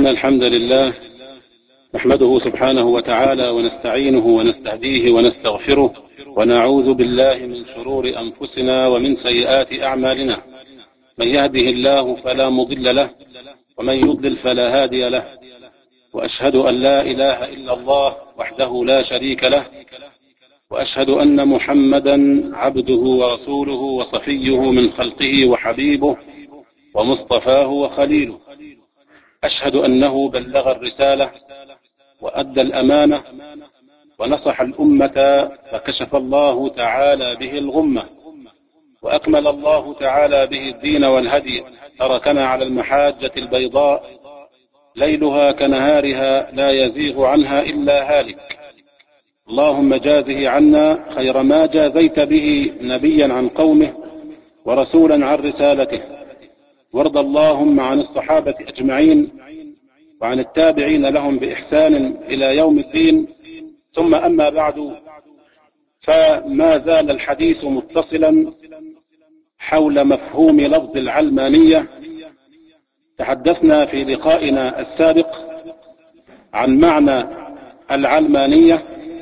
إن الحمد لله نحمده سبحانه وتعالى ونستعينه ونستهديه ونستغفره ونعوذ بالله من شرور أنفسنا ومن سيئات أعمالنا. من يهده الله فلا مضل له ومن يضلل فلا هادي له، وأشهد أن لا إله إلا الله وحده لا شريك له، وأشهد أن محمدا عبده ورسوله وصفيه من خلقه وحبيبه ومصطفاه وخليله. أشهد أنه بلغ الرسالة وأدى الأمانة ونصح الأمة، فكشف الله تعالى به الغمة، وأكمل الله تعالى به الدين والهدي. تركنا على المحاجة البيضاء ليلها كنهارها لا يزيغ عنها إلا هالك. اللهم جازه عنا خير ما جازيت به نبيا عن قومه ورسولا عن رسالته، وارض اللهم عن الصحابة أجمعين وعن التابعين لهم بإحسان إلى يوم الدين. ثم أما بعد، فما زال الحديث متصلا حول مفهوم لفظ العلمانية. تحدثنا في لقائنا السابق عن معنى العلمانية،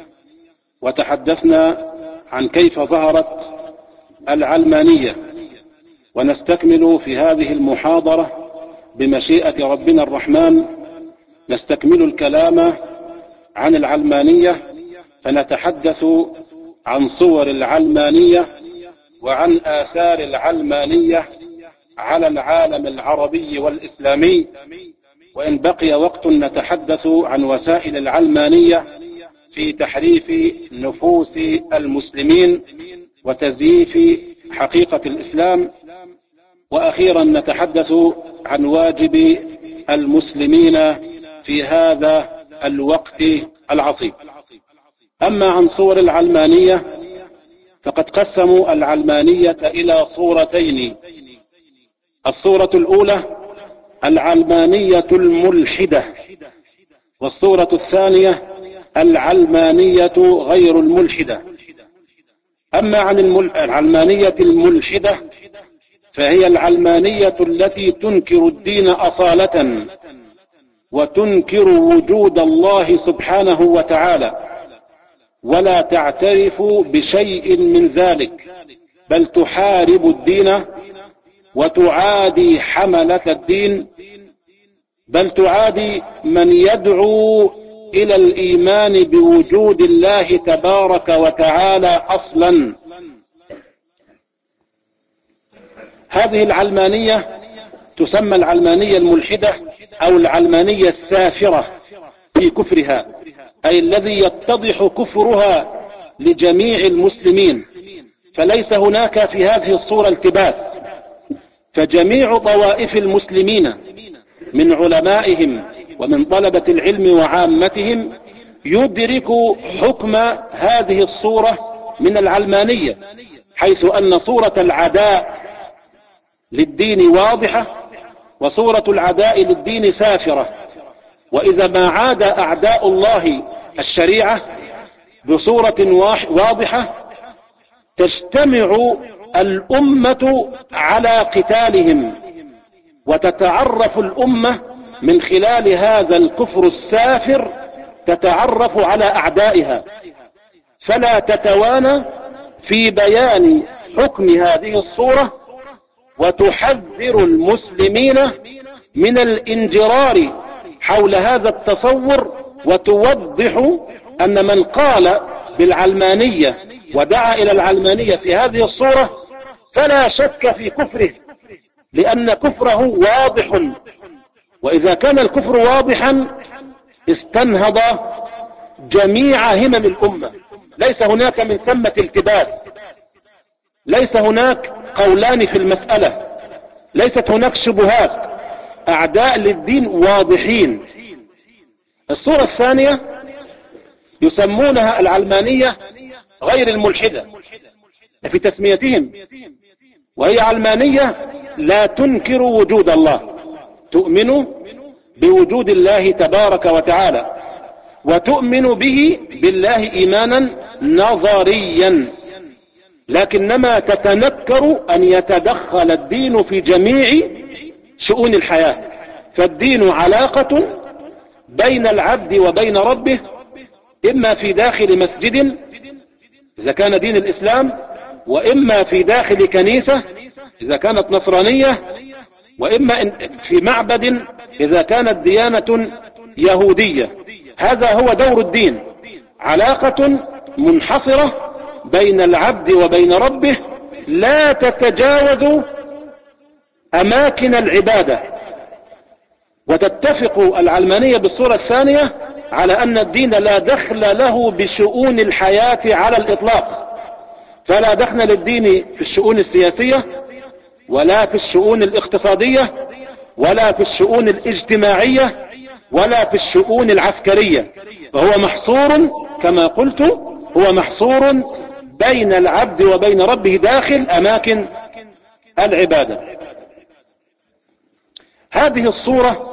وتحدثنا عن كيف ظهرت العلمانية، ونستكمل في هذه المحاضرة بمشيئة ربنا الرحمن نستكمل الكلام عن العلمانية، فنتحدث عن صور العلمانية وعن آثار العلمانية على العالم العربي والإسلامي. وإن بقي وقت نتحدث عن وسائل العلمانية في تحريف نفوس المسلمين وتزييف حقيقة الإسلام. وأخيرا نتحدث عن واجب المسلمين في هذا الوقت العصيب. أما عن صور العلمانية فقد قسموا العلمانية إلى صورتين. الصورة الأولى العلمانية الملحدة، والصورة الثانية العلمانية غير الملحدة. أما عن العلمانية الملحدة فهي العلمانية التي تنكر الدين أصالة وتنكر وجود الله سبحانه وتعالى، ولا تعترف بشيء من ذلك، بل تحارب الدين وتعادي حملة الدين، بل تعادي من يدعو إلى الإيمان بوجود الله تبارك وتعالى أصلا. هذه العلمانية تسمى العلمانية الملحدة أو العلمانية السافرة في كفرها، أي الذي يتضح كفرها لجميع المسلمين، فليس هناك في هذه الصورة التباس. فجميع طوائف المسلمين من علمائهم ومن طلبة العلم وعامتهم يدرك حكم هذه الصورة من العلمانية، حيث أن صورة العداء للدين واضحة وصورة العداء للدين سافرة. وإذا ما عاد أعداء الله الشريعة بصورة واضحة تجتمع الأمة على قتالهم، وتتعرف الأمة من خلال هذا الكفر السافر، تتعرف على أعدائها، فلا تتوانى في بيان حكم هذه الصورة، وتحذر المسلمين من الانجرار حول هذا التصور، وتوضح أن من قال بالعلمانية ودعا إلى العلمانية في هذه الصورة فلا شك في كفره، لأن كفره واضح. وإذا كان الكفر واضحا استنهض جميع همم الأمة، ليس هناك من ثمة التباس، ليس هناك قولان في المسألة، ليست هناك شبهات، أعداء للدين واضحين. الصورة الثانية يسمونها العلمانية غير الملحدة في تسميتهم، وهي علمانية لا تنكر وجود الله، تؤمن بوجود الله تبارك وتعالى، وتؤمن به بالله إيمانا نظريا، لكنما تتنكر أن يتدخل الدين في جميع شؤون الحياة، فالدين علاقة بين العبد وبين ربه، إما في داخل مسجد إذا كان دين الإسلام، وإما في داخل كنيسة إذا كانت نصرانية، وإما في معبد إذا كانت ديانة يهودية. هذا هو دور الدين، علاقة منحصرة بين العبد وبين ربه لا تتجاوز أماكن العبادة. وتتفق العلمانية بالصورة الثانية على أن الدين لا دخل له بشؤون الحياة على الإطلاق، فلا دخل للدين في الشؤون السياسية، ولا في الشؤون الاقتصادية، ولا في الشؤون الاجتماعية، ولا في الشؤون العسكرية، فهو محصور كما قلت، هو محصور بين العبد وبين ربه داخل أماكن العبادة. هذه الصورة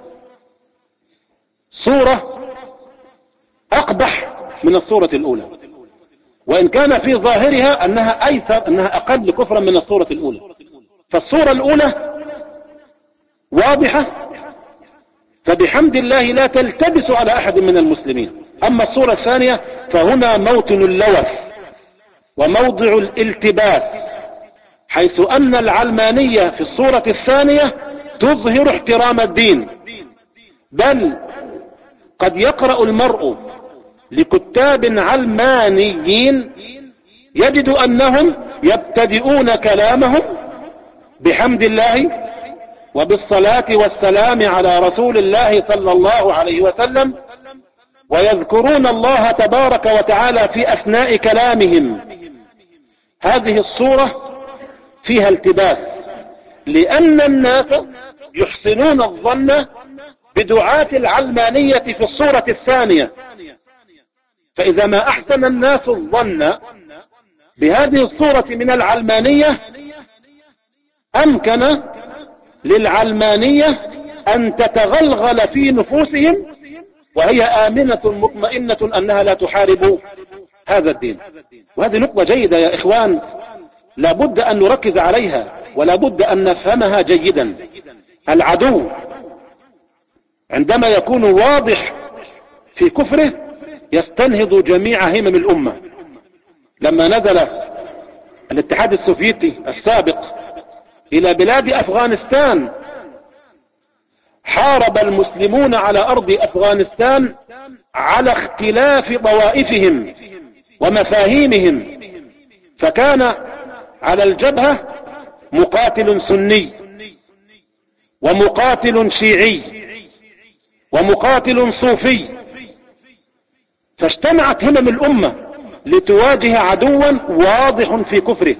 صورة أقبح من الصورة الأولى، وإن كان في ظاهرها أنها أيسر، أنها أقل كفرا من الصورة الأولى. فالصورة الأولى واضحة، فبحمد الله لا تلتبس على أحد من المسلمين. أما الصورة الثانية فهنا موطن اللوث وموضع الالتباس، حيث أن العلمانية في الصورة الثانية تظهر احترام الدين، بل قد يقرأ المرء لكتاب علمانيين يجد أنهم يبتدئون كلامهم بحمد الله وبالصلاة والسلام على رسول الله صلى الله عليه وسلم، ويذكرون الله تبارك وتعالى في أثناء كلامهم. هذه الصورة فيها التباس، لأن الناس يحسنون الظن بدعاة العلمانية في الصورة الثانية، فإذا ما أحسن الناس الظن بهذه الصورة من العلمانية أمكن للعلمانية أن تتغلغل في نفوسهم وهي آمنة مطمئنة أنها لا تحارب هذا الدين. وهذه نقطة جيدة يا إخوان، لابد أن نركز عليها ولابد أن نفهمها جيدا. العدو عندما يكون واضح في كفره يستنهض جميع همم الأمة. لما نزل الاتحاد السوفيتي السابق إلى بلاد أفغانستان حارب المسلمون على أرض أفغانستان على اختلاف طوائفهم ومفاهيمهم، فكان على الجبهة مقاتل سني ومقاتل شيعي ومقاتل صوفي، فاجتمعت همم الأمة لتواجه عدوا واضح في كفره.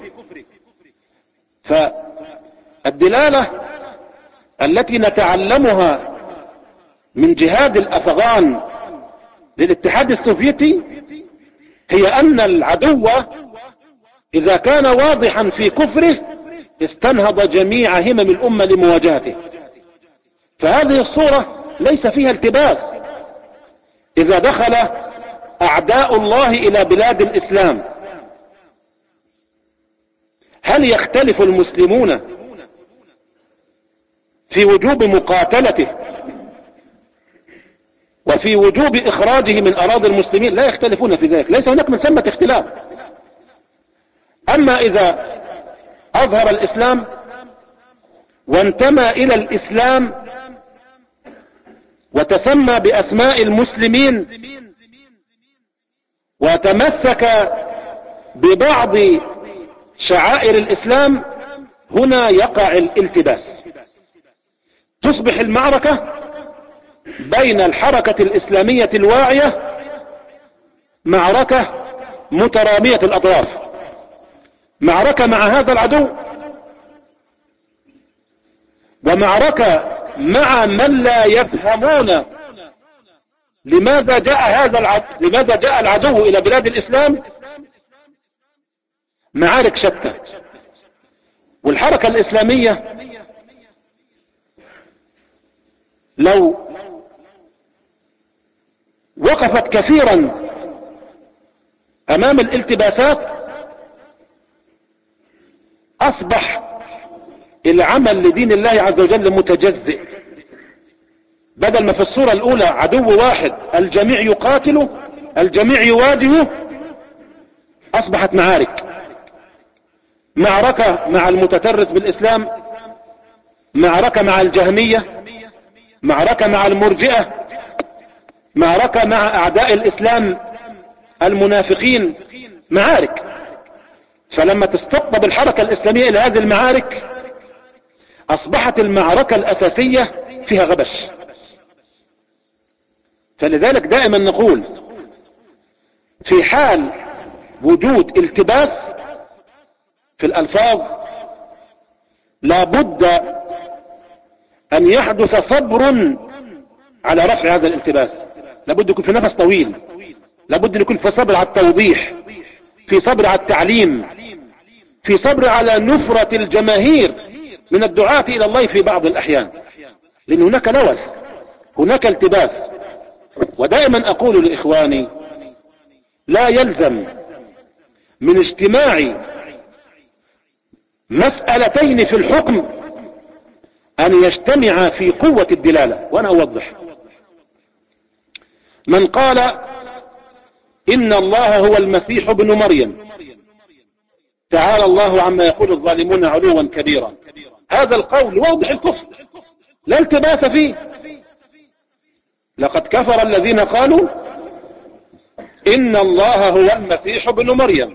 فالدلالة التي نتعلمها من جهاد الأفغان للاتحاد السوفيتي هي أن العدو إذا كان واضحا في كفره استنهض جميع همم الأمة لمواجهته. فهذه الصورة ليس فيها التباس. إذا دخل أعداء الله إلى بلاد الإسلام هل يختلف المسلمون في وجوب مقاتلته وفي وجوب إخراجه من أراضي المسلمين؟ لا يختلفون في ذلك، ليس هناك من ثمة اختلاف. أما إذا أظهر الإسلام وانتمى إلى الإسلام وتسمى بأسماء المسلمين وتمسك ببعض شعائر الإسلام، هنا يقع الالتباس. تصبح المعركة بين الحركة الإسلامية الواعية معركة مترامية الأطراف، معركة مع هذا العدو ومعركة مع من لا يفهمون لماذا جاء العدو إلى بلاد الإسلام. معارك شتى. والحركة الإسلامية لو وقفت كثيرا أمام الالتباسات أصبح العمل لدين الله عز وجل متجزئ، بدل ما في الصورة الأولى عدو واحد الجميع يقاتله، الجميع يواجهه، أصبحت معارك. معركة مع المتترس بالإسلام، معركة مع الجهمية، معركة مع المرجئة، معركة مع أعداء الإسلام المنافقين، معارك. فلما تستقطب الحركة الإسلامية إلى هذه المعارك أصبحت المعركة الأساسية فيها غبش. فلذلك دائما نقول في حال وجود التباس في الألفاظ لابد أن يحدث صبر على رفع هذا الالتباس، لابد يكون في نفس طويل، لابد أن يكون في صبر على التوضيح، في صبر على التعليم، في صبر على نفرة الجماهير من الدعاة إلى الله في بعض الأحيان، لأن هناك لوث، هناك التباس. ودائما أقول لإخواني لا يلزم من اجتماع مسألتين في الحكم أن يجتمع في قوة الدلالة. وأنا أوضح. من قال إن الله هو المسيح ابن مريم تعالى الله عما يقول الظالمون علوا كبيرا، هذا القول واضح الكفر لا التباس فيه. لقد كفر الذين قالوا إن الله هو المسيح ابن مريم.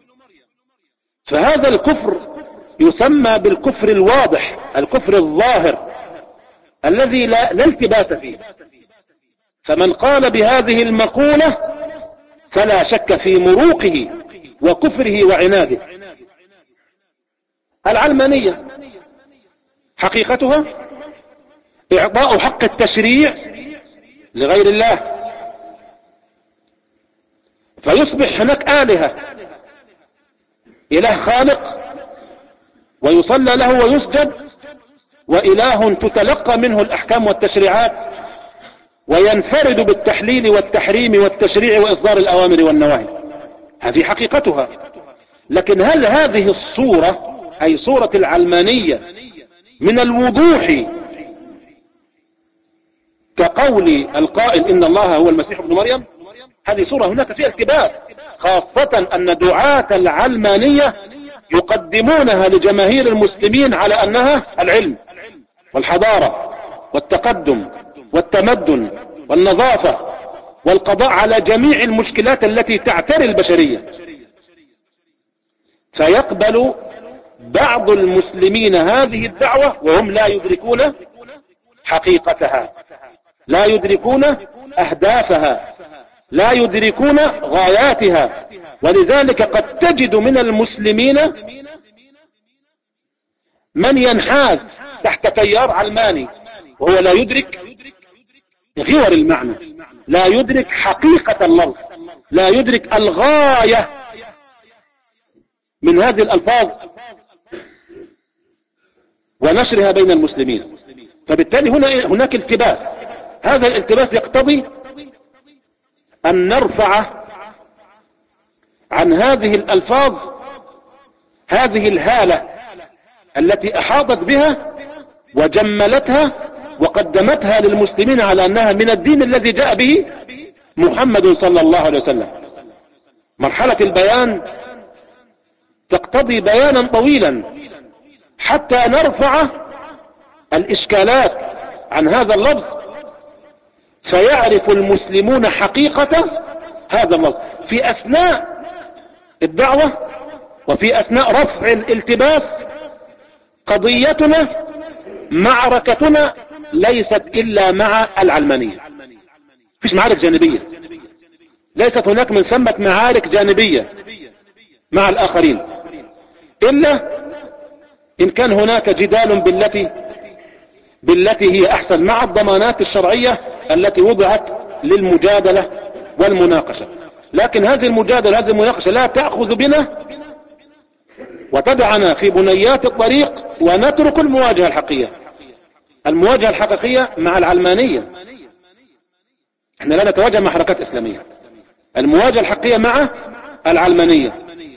فهذا الكفر يسمى بالكفر الواضح، الكفر الظاهر الذي لا التباس فيه. فمن قال بهذه المقولة فلا شك في مروقه وكفره وعناده. العلمانية حقيقتها إعطاء حق التشريع لغير الله، فيصبح هناك آلهة، إله خالق ويصلى له ويسجد، وإله تتلقى منه الأحكام والتشريعات وينفرد بالتحليل والتحريم والتشريع وإصدار الأوامر والنواهي. هذه حقيقتها. لكن هل هذه الصورة أي صورة العلمانية من الوضوح كقول القائل إن الله هو المسيح ابن مريم؟ هذه صورة هناك فيها التباس، خاصة أن دعاة العلمانية يقدمونها لجماهير المسلمين على أنها العلم والحضارة والتقدم والتمدن والنظافة والقضاء على جميع المشكلات التي تعتري البشرية. فيقبل بعض المسلمين هذه الدعوة وهم لا يدركون حقيقتها، لا يدركون أهدافها، لا يدركون غاياتها. ولذلك قد تجد من المسلمين من ينحاز تحت تيار علماني وهو لا يدرك غور المعنى، لا يدرك حقيقة اللفظ، لا يدرك الغاية من هذه الألفاظ ونشرها بين المسلمين. فبالتالي هناك التباس. هذا الالتباس يقتضي أن نرفع عن هذه الألفاظ هذه الهالة التي أحاطت بها وجملتها وقدمتها للمسلمين على أنها من الدين الذي جاء به محمد صلى الله عليه وسلم. مرحلة البيان تقتضي بيانا طويلا حتى نرفع الإشكالات عن هذا اللفظ، فيعرف المسلمون حقيقة هذا اللفظ في أثناء الدعوة وفي أثناء رفع الالتباس. قضيتنا معركتنا ليست إلا مع العلمانية، فيش معارك جانبية، ليست هناك من ثمة معارك جانبية مع الآخرين، إلا إن كان هناك جدال بالتي هي أحسن مع الضمانات الشرعية التي وضعت للمجادلة والمناقشة. لكن هذه المجادلة هذه المناقشة لا تأخذ بنا وتدعنا في بنيات الطريق ونترك المواجهة الحقيقية. المواجهة الحقيقية مع العلمانية، احنا لا نتواجه مع حركات إسلامية. المواجهة الحقيقية مع العلمانية،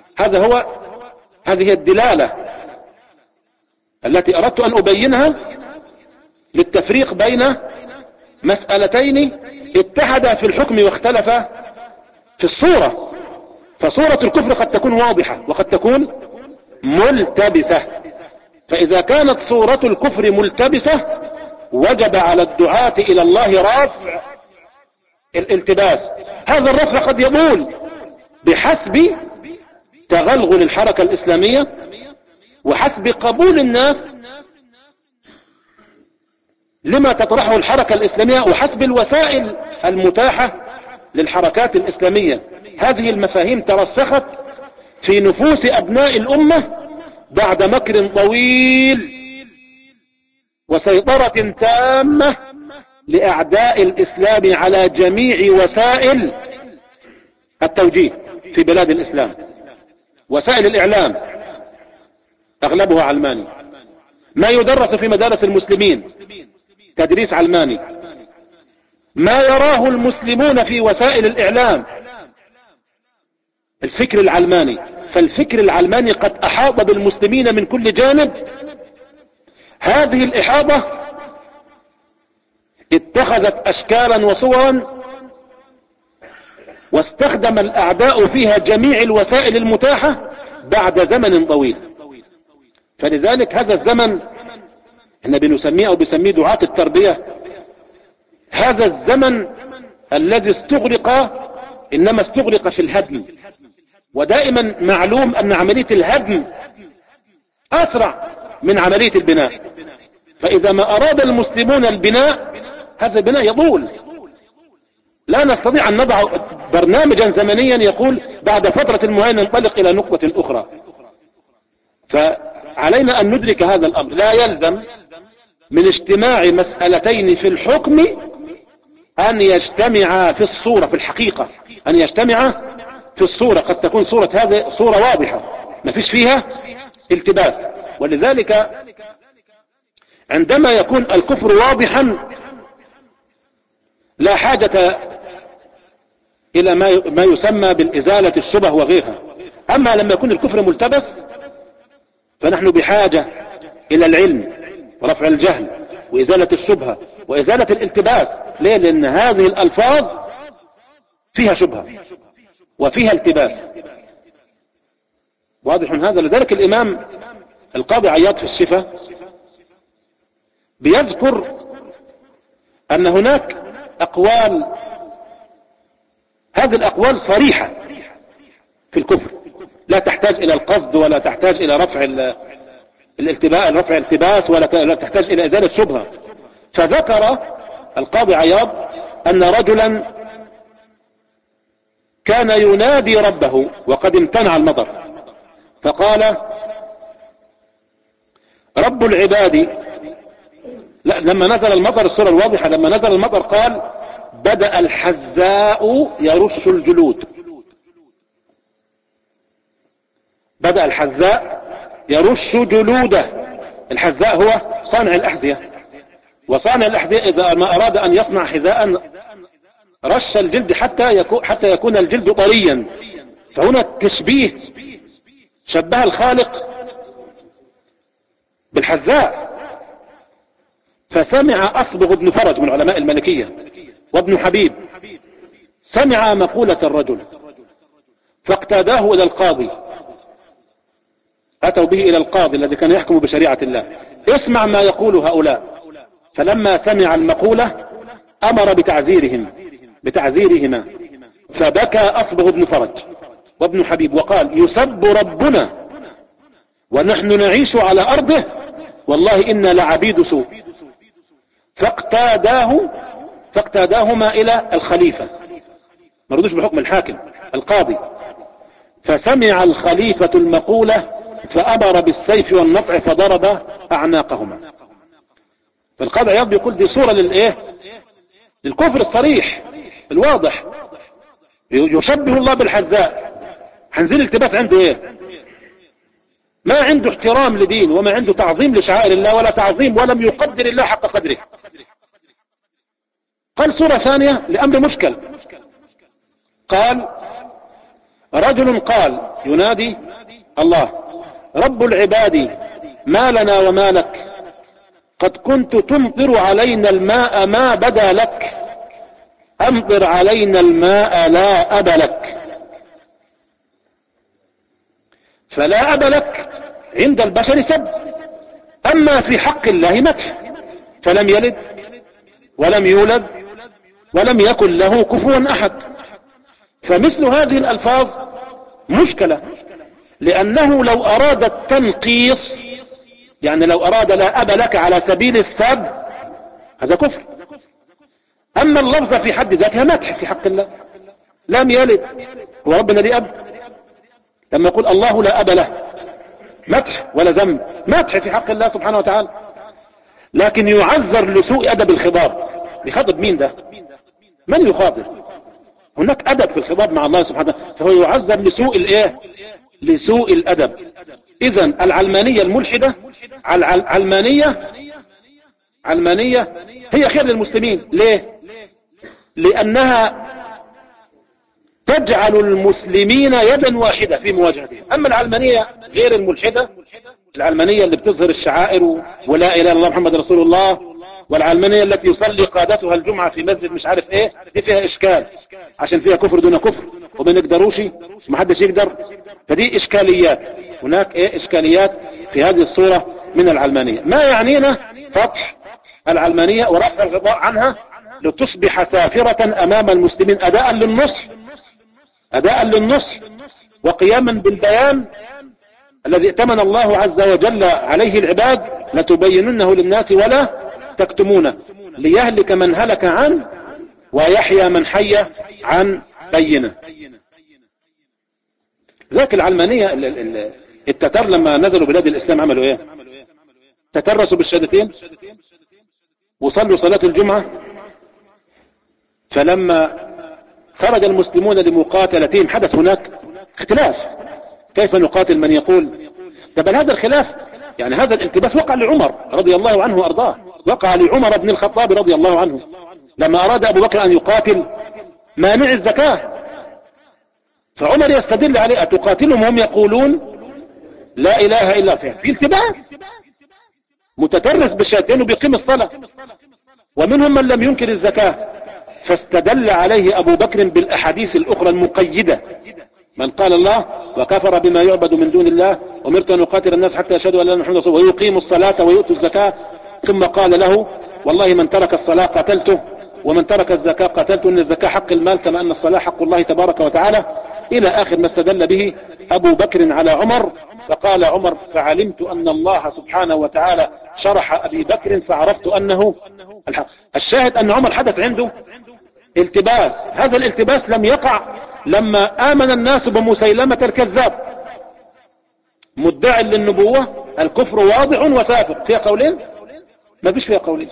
هذه الدلالة التي أردت أن أبينها للتفريق بين مسألتين اتحدا في الحكم واختلفا في الصورة. فصورة الكفر قد تكون واضحة وقد تكون ملتبسة. فإذا كانت صورة الكفر ملتبسة وجب على الدعاة إلى الله رفع الالتباس. هذا الرفع قد يطول بحسب تغلغل الحركة الإسلامية وحسب قبول الناس لما تطرحه الحركة الإسلامية وحسب الوسائل المتاحة للحركات الإسلامية. هذه المفاهيم ترسخت في نفوس أبناء الأمة بعد مكر طويل وسيطرة تامة لأعداء الإسلام على جميع وسائل التوجيه في بلاد الإسلام. وسائل الإعلام أغلبها علماني، ما يدرس في مدارس المسلمين تدريس علماني، ما يراه المسلمون في وسائل الإعلام الفكر العلماني. فالفكر العلماني قد أحاط بالمسلمين من كل جانب. هذه الإحاطة اتخذت أشكالا وصورا واستخدم الأعداء فيها جميع الوسائل المتاحة بعد زمن طويل. فلذلك هذا الزمن احنا بنسميه أو بسميه دعاة التربية، هذا الزمن الذي استغرق إنما استغرق في الهدم. ودائما معلوم أن عملية الهدم أسرع من عملية البناء. فإذا ما أراد المسلمون البناء هذا البناء يطول. لا نستطيع أن نضع برنامجا زمنيا يقول بعد فترة معينة ننطلق إلى نقطة أخرى. فعلينا أن ندرك هذا الأمر. لا يلزم من اجتماع مسألتين في الحكم أن يجتمع في الصورة، في الحقيقة أن يجتمع في الصورة. قد تكون صورة هذه صورة واضحة ما فيش فيها التباس. ولذلك عندما يكون الكفر واضحا لا حاجة إلى ما يسمى بالإزالة الشبه وغيرها. أما لما يكون الكفر ملتبس فنحن بحاجة إلى العلم ورفع الجهل وإزالة الشبهة وإزالة الالتباس. ليه؟ لأن هذه الألفاظ فيها شبهة وفيها التباس. واضح هذا. لذلك الإمام القاضي عياض في الشفاء بيذكر أن هناك أقوال، هذه الأقوال صريحة في الكفر لا تحتاج إلى القصد ولا تحتاج إلى رفع الالتباس ولا تحتاج إلى إزالة شبهة. فذكر القاضي عياض أن رجلا كان ينادي ربه وقد امتنع المطر، فقال رب العباد، لا لما نزل المطر الصورة الواضحة، لما نزل المطر قال بدأ الحذاء يرش الجلود. بدأ الحذاء يرش جلوده. الحذاء هو صانع الأحذية، وصانع الأحذية إذا ما أراد أن يصنع حذاء رش الجلد حتى يكون الجلد طريا. فهنا تشبيه، شبه الخالق بالحذاء. فسمع أصبغ بن فرج من علماء المالكية وابن حبيب، سمع مقولة الرجل فاقتاداه إلى القاضي، أتوا به إلى القاضي الذي كان يحكم بشريعة الله، اسمع ما يقول هؤلاء. فلما سمع المقولة أمر بتعزيرهما، فبكى أصبغ بن فرج وابن حبيب وقال يسب ربنا ونحن نعيش على أرضه، والله إنا لعبيد سوء. فاقتاداهما إلى الخليفة، ما رضوش بحكم الحاكم القاضي. فسمع الخليفة المقولة فأمر بالسيف والنطع فضرب أعناقهما. فالقاضي عياض يقول دي صورة للكفر الصريح الواضح. يشبه الله بالحذاء. هنزل التباس عنده ايه؟ ما عنده احترام لدين وما عنده تعظيم لشعائر الله ولا تعظيم، ولم يقدر الله حق قدره. قال صورة ثانية لأمر مشكل، قال رجل قال ينادي الله رب العباد ما لنا وما لك قد كنت تمطر علينا الماء ما بدا لك، أمطر علينا الماء لا أب لك. فلا أب لك عند البشر سب، أما في حق الله مدح، فلم يلد ولم يولد ولم يكن له كفوا أحد. فمثل هذه الألفاظ مشكلة، لأنه لو أراد التنقيص، يعني لو أراد لا أب لك على سبيل السب، هذا كفر. أما اللفظ في حد ذاتها مدح في حق الله. لم يلد، هو ربنا ليه أب؟ لما يقول الله لا أب له، مدح ولا ذم؟ مدح في حق الله سبحانه وتعالى. لكن يعذر لسوء أدب الخضاب. بخضب مين ده؟ من يخاطب؟ هناك أدب في الخضاب مع الله سبحانه وتعالى، فهو يعذر لسوء الإيه؟ لسوء الأدب. إذن العلمانية الملحدة، علمانية هي خير للمسلمين. ليه؟ لأنها تجعل المسلمين يدا واحدة في مواجهتهم. أما العلمانية غير الملحدة، العلمانية اللي بتظهر الشعائر ولا إله إلا الله محمد رسول الله، والعلمانية التي يصلي قادتها الجمعة في مسجد مش عارف ايه، دي فيها إشكال عشان فيها كفر دون كفر، وما نقدروش محدش يقدر. فدي إشكاليات، هناك ايه إشكاليات في هذه الصورة من العلمانية. ما يعنينا فتح العلمانية ورفع الغطاء عنها لتصبح سافرة أمام المسلمين أداء للنصح وقياما بالبيان الذي ائتمن الله عز وجل عليه العباد، لتبيننه للناس ولا تكتمونه، ليهلك من هلك عن ويحيى من حي عن بينه. ذاك العلمانية التتار لما نزلوا بلاد الإسلام عملوا ايه؟ تترسوا بالشهادتين وصلوا صلاة الجمعة. فلما خرج المسلمون لمقاتلتهم حدث هناك اختلاف، كيف نقاتل من يقول بل هذا الخلاف، يعني هذا الالتباس وقع لعمر رضي الله عنه وارضاه، وقع لعمر بن الخطاب رضي الله عنه لما اراد ابو بكر ان يقاتل مانع الزكاة، فعمر يستدل عليه اتقاتلهم هم يقولون لا اله الا الله، في التباس متترس بالشهادتين وبيقيم الصلاة، ومنهم من لم ينكر الزكاة، فاستدل عليه ابو بكر بالاحاديث الاخرى المقيدة، من قال الله وكفر بما يعبد من دون الله أمرت أن أقاتل الناس حتى يشهدوا أن لا إله إلا الله ويقيموا الصلاة ويؤتوا الزكاة، ثم قال له والله من ترك الصلاة قتلته ومن ترك الزكاة قتلته، إن الزكاة حق المال كما أن الصلاة حق الله تبارك وتعالى، إلى آخر ما استدل به أبو بكر على عمر. فقال عمر فعلمت أن الله سبحانه وتعالى شرح أبي بكر فعرفت أنه الحق. الشاهد أن عمر حدث عنده التباس، هذا الالتباس لم يقع لما آمن الناس بمسيلمة الكذاب مدعي للنبوة، الكفر واضح وسافر. فيها قولين؟ ما فيش فيها قولين.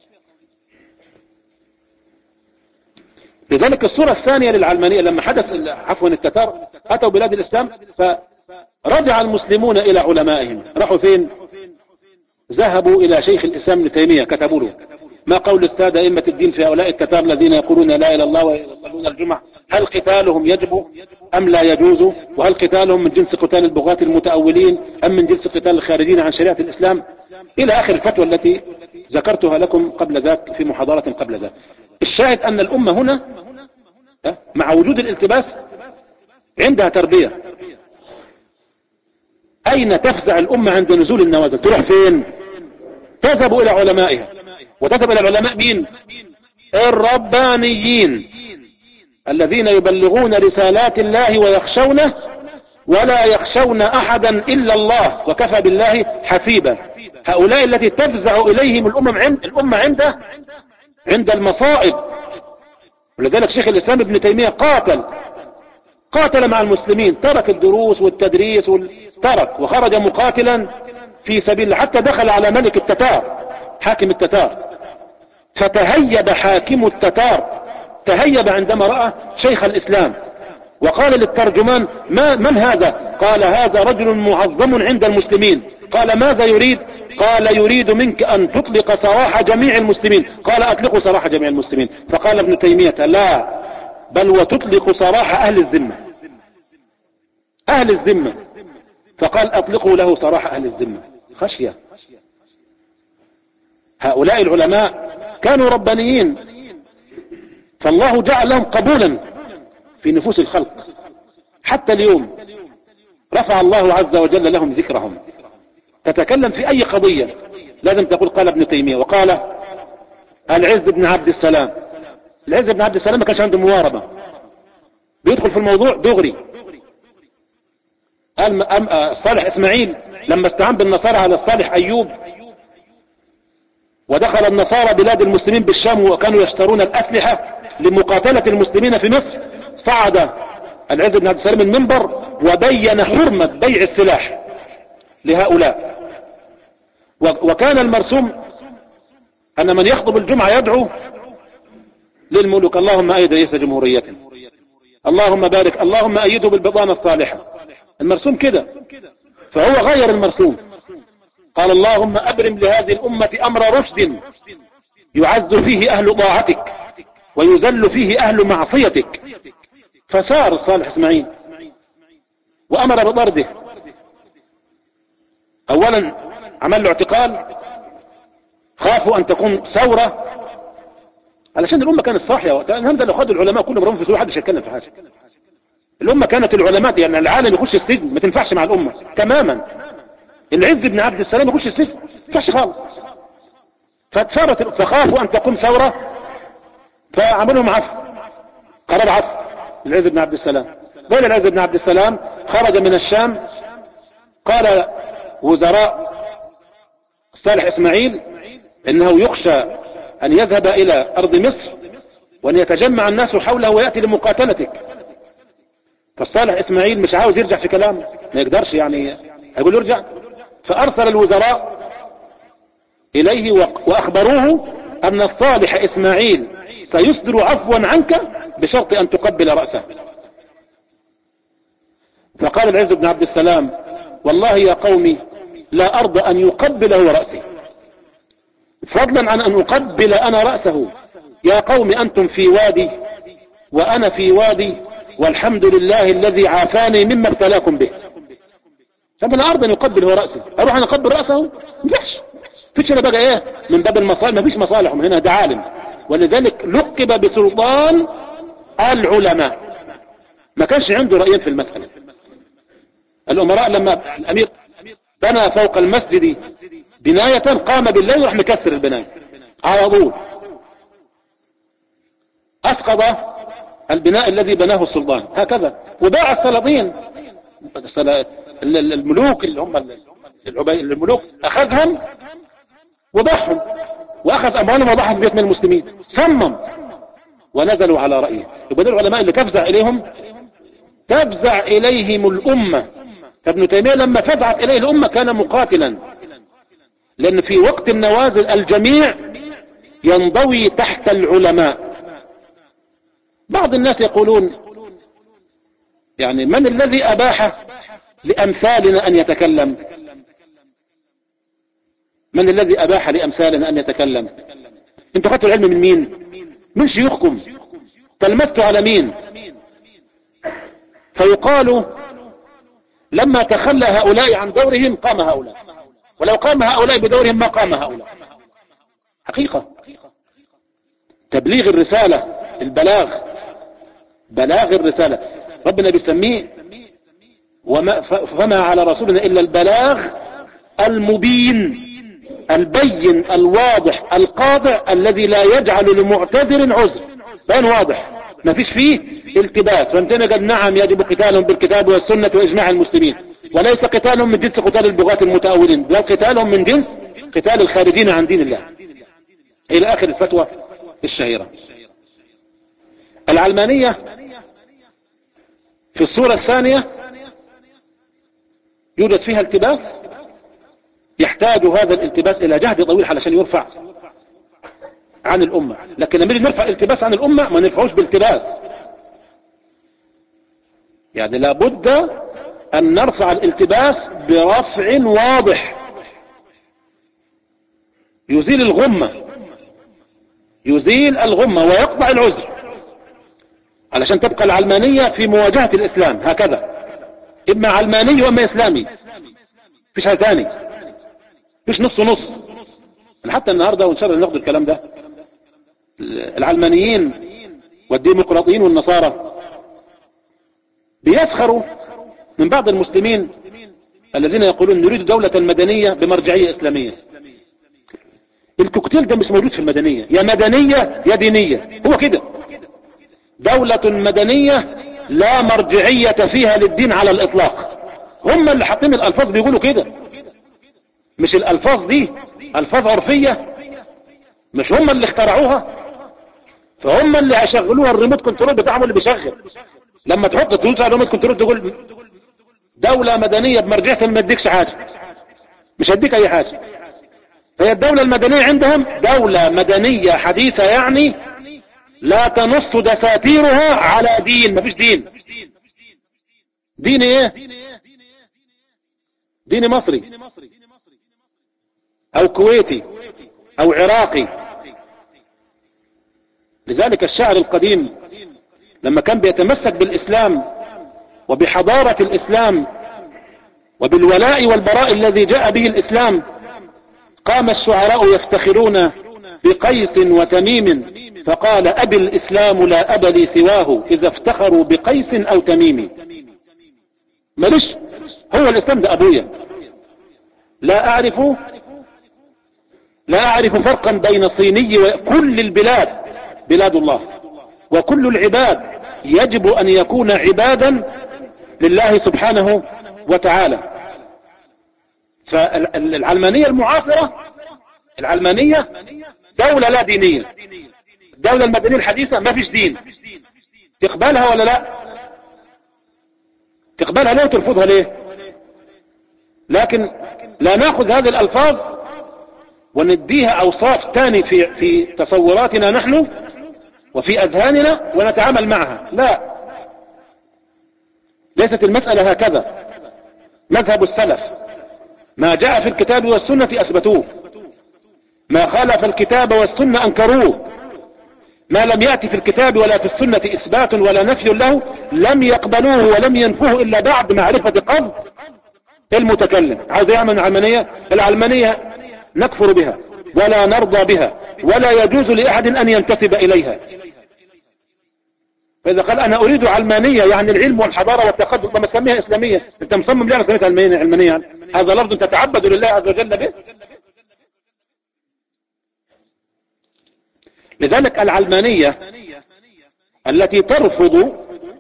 لذلك الصورة الثانية للعلمانية لما حدث التتار أتوا بلاد الإسلام، فرجع المسلمون إلى علمائهم. راحوا فين؟ ذهبوا إلى شيخ الإسلام ابن تيمية، كتبوا له ما قول السادة أئمة الدين في هؤلاء التتار الذين يقولون لا إله إلا الله ويصلون الجمعة، هل قتالهم يجب أم لا يجوز؟ وهل قتالهم من جنس قتال البغاة المتأولين أم من جنس قتال الخارجين عن شريعة الإسلام؟ إلى آخر الفتوى التي ذكرتها لكم قبل ذاك في محاضرة قبل ذاك. الشاهد أن الأمة هنا مع وجود الالتباس عندها تربية. أين تفزع الأمة عند نزول النوازل؟ تروح فين؟ تذهب إلى علمائها. وتذهب إلى العلماء مين؟ الربانيين الذين يبلغون رسالات الله ويخشونه ولا يخشون أحدا إلا الله وكفى بالله حسيبا. هؤلاء التي تفزع إليهم الأمة عند المصائب. ولذلك شيخ الإسلام ابن تيمية قاتل مع المسلمين، ترك الدروس والتدريس ترك وخرج مقاتلا في سبيل الله، حتى دخل على ملك التتار حاكم التتار، فتهيب حاكم التتار، تهيب عندما رأى شيخ الإسلام، وقال للترجمان من هذا؟ قال هذا رجل معظم عند المسلمين. قال ماذا يريد؟ قال يريد منك أن تطلق سراح جميع المسلمين. قال أطلقوا سراح جميع المسلمين. فقال ابن تيمية لا، بل وتطلق سراح أهل الذمة. فقال أطلقوا له سراح أهل الذمة، خشية. هؤلاء العلماء كانوا ربانيين، فالله جعل لهم قبولا في نفوس الخلق. حتى اليوم رفع الله عز وجل لهم ذكرهم. تتكلم في أي قضية لازم تقول قال ابن تيمية وقال العز بن عبد السلام. العز بن عبد السلام ما كانش عنده مواربة، بيدخل في الموضوع دغري. صالح إسماعيل لما استعان بالنصارى على الصالح أيوب ودخل النصارى بلاد المسلمين بالشام وكانوا يشترون الأسلحة لمقاتلة المسلمين في مصر، صعد العز بن عبد السلام المنبر وبين حرمة بيع السلاح لهؤلاء. وكان المرسوم أن من يخطب الجمعة يدعو للملوك اللهم أيد رئيس جمهوريته، اللهم بارك، اللهم أيده بالبطانة الصالحة. المرسوم كده، فهو غير المرسوم، قال اللهم أبرم لهذه الأمة أمر رشد يعز فيه أهل طاعتك ويذل فيه أهل معصيتك. فسار صالح إسماعيل وأمر بطرده. أولا عمل له اعتقال، خافوا أن تكون ثورة علشان الأمة كانت صاحية. الهمزة لو خدوا العلماء كلهم رموا في سورة حدش يتكلم في حاجة. الأمة كانت العلماء، يعني العالم يخش السجن ما تنفعش مع الأمة تماما. العز بن عبد السلام يخش السجن ما تنفعش خالص. فخافوا أن تقوم ثورة فعملهم عفو، قرار عفو العز بن عبد السلام. قال العز بن عبد السلام خرج من الشام، قال وزراء صالح إسماعيل إنه يخشى أن يذهب إلى أرض مصر وأن يتجمع الناس حوله ويأتي لمقاتلتك. فالصالح إسماعيل مش عاوز يرجع في كلام، ما يقدرش يعني هيقول يرجع. فأرسل الوزراء إليه وأخبروه أن الصالح إسماعيل سيصدر عفوا عنك بشرط أن تقبل رأسه. فقال العز بن عبد السلام والله يا قومي لا أرضى أن يقبله رأسي، فضلا عن أن أقبل أنا رأسه. يا قوم أنتم في وادي وأنا في وادي، والحمد لله الذي عافاني مما ابتلاكم به. فأنا أرضى أن يقبله رأسي، أروح أن أقبل رأسه؟ مفيش. فيش أنا بقى إيه من باب المصالح، مفيش مصالحهم هنا، ده عالم. ولذلك لقب بسلطان العلماء، ما كانش عنده رأيين في المسألة. الأمراء لما الأمير بنى فوق المسجد بناية قام بالليل وراح مكسر البناية على طول، أسقط البناء الذي بناه السلطان هكذا. وباع السلاطين الملوك اللي هم الملوك أخذهم وباعهم وأخذ أموالهم وضعها في بيت من المسلمين، صمم ونزلوا على رأيه. يبقى دول العلماء اللي تفزع إليهم الأمة. فابن تيمية لما فزعت إليه الأمة كان مقاتلا، لأن في وقت النوازل الجميع ينضوي تحت العلماء. بعض الناس يقولون يعني من الذي أباح لأمثالنا أن يتكلم؟ من الذي أباح لأمثالنا أن يتكلم؟ انتوا خدتوا العلم من مين؟ من شيوخكم؟ تلمستوا على مين؟ فيقال لما تخلى هؤلاء عن دورهم قام هؤلاء، ولو قام هؤلاء بدورهم ما قام هؤلاء. حقيقة تبليغ الرسالة، البلاغ، بلاغ الرسالة ربنا بيسميه فما على رسولنا إلا البلاغ المبين البين الواضح القاطع الذي لا يجعل لمعتذر عذر. بين واضح ما فيش فيه التباس. فانتنا قد نعم يجب قتالهم بالكتاب والسنة وإجماع المسلمين، وليس قتالهم من جنس قتال البغاة المتأولين، بل قتالهم من جنس قتال الخارجين عن دين الله، إلى آخر الفتوى الشهيرة. العلمانية في الصورة الثانية يوجد فيها التباس، يحتاج هذا الالتباس إلى جهد طويل علشان يرفع عن الأمة. لكن لما نرفع الالتباس عن الأمة ما نرفعوش بالتباس، يعني لابد أن نرفع الالتباس برفع واضح يزيل الغمة ويقطع العذر، علشان تبقى العلمانية في مواجهة الإسلام هكذا، إما علماني وإما إسلامي، فيش حاجة ثاني، فيش نص نص. حتى النهاردة وإن شاء الله ناخد الكلام ده، العلمانيين والديمقراطيين والنصارى بيسخروا من بعض المسلمين الذين يقولون نريد دولة مدنية بمرجعية إسلامية. الكوكتيل ده مش موجود في المدنية، يا مدنية يا دينية، هو كده. دولة مدنية لا مرجعية فيها للدين على الإطلاق. هم اللي حاطين الألفاظ بيقولوا كده، مش الألفاظ دي ألفاظ عرفية، مش هم اللي اخترعوها. فهم اللي هيشغلوها، الريموت كنترول بتاعهم اللي بيشغل. لما تحط تدوس على الريموت كنترول تقول دولة مدنية بمرجعية، ما اديكش حاجة، مش هديك أي حاجة. فهي الدولة المدنية عندهم دولة مدنية حديثة، يعني لا تنص دساتيرها على دين، مفيش دين. دين ايه؟ دين مصري او كويتي او عراقي. لذلك الشاعر القديم لما كان بيتمسك بالإسلام وبحضارة الإسلام وبالولاء والبراء الذي جاء به الإسلام، قام الشعراء يفتخرون بقيس وتميم، فقال أبي الإسلام لا أب لي سواه إذا افتخروا بقيس أو تميم. مالش هو الإسلام ده أبويا. لا أعرف فرقا بين صيني وكل البلاد بلاد الله، وكل العباد يجب أن يكون عبادا لله سبحانه وتعالى. فالعلمانية المعاصرة، العلمانية دولة لا دينية. الدولة المدنية الحديثة ما فيش دين. تقبلها ولا لا؟ تقبلها ليه وترفضها ليه؟ لكن لا نأخذ هذه الألفاظ ونديها أوصاف تاني في تصوراتنا نحن وفي أذهاننا ونتعامل معها. لا، ليست المسألة هكذا. مذهب السلف ما جاء في الكتاب والسنة أثبتوه، ما خالف الكتاب والسنة أنكروه، ما لم يأتي في الكتاب ولا في السنة إثبات ولا نفي له لم يقبلوه ولم ينفوه إلا بعد معرفة قصد المتكلم. عاوز يعمل العلمانية، العلمانية نكفر بها ولا نرضى بها ولا يجوز لأحد أن ينتسب إليها. فإذا قال أنا أريد علمانية يعني العلم والحضارة والتقدم، ما تسميها إسلامية. أنت مصمم ليه على سميتها علمانية؟ هذا لفظ تتعبد لله عز وجل به. لذلك العلمانية التي ترفض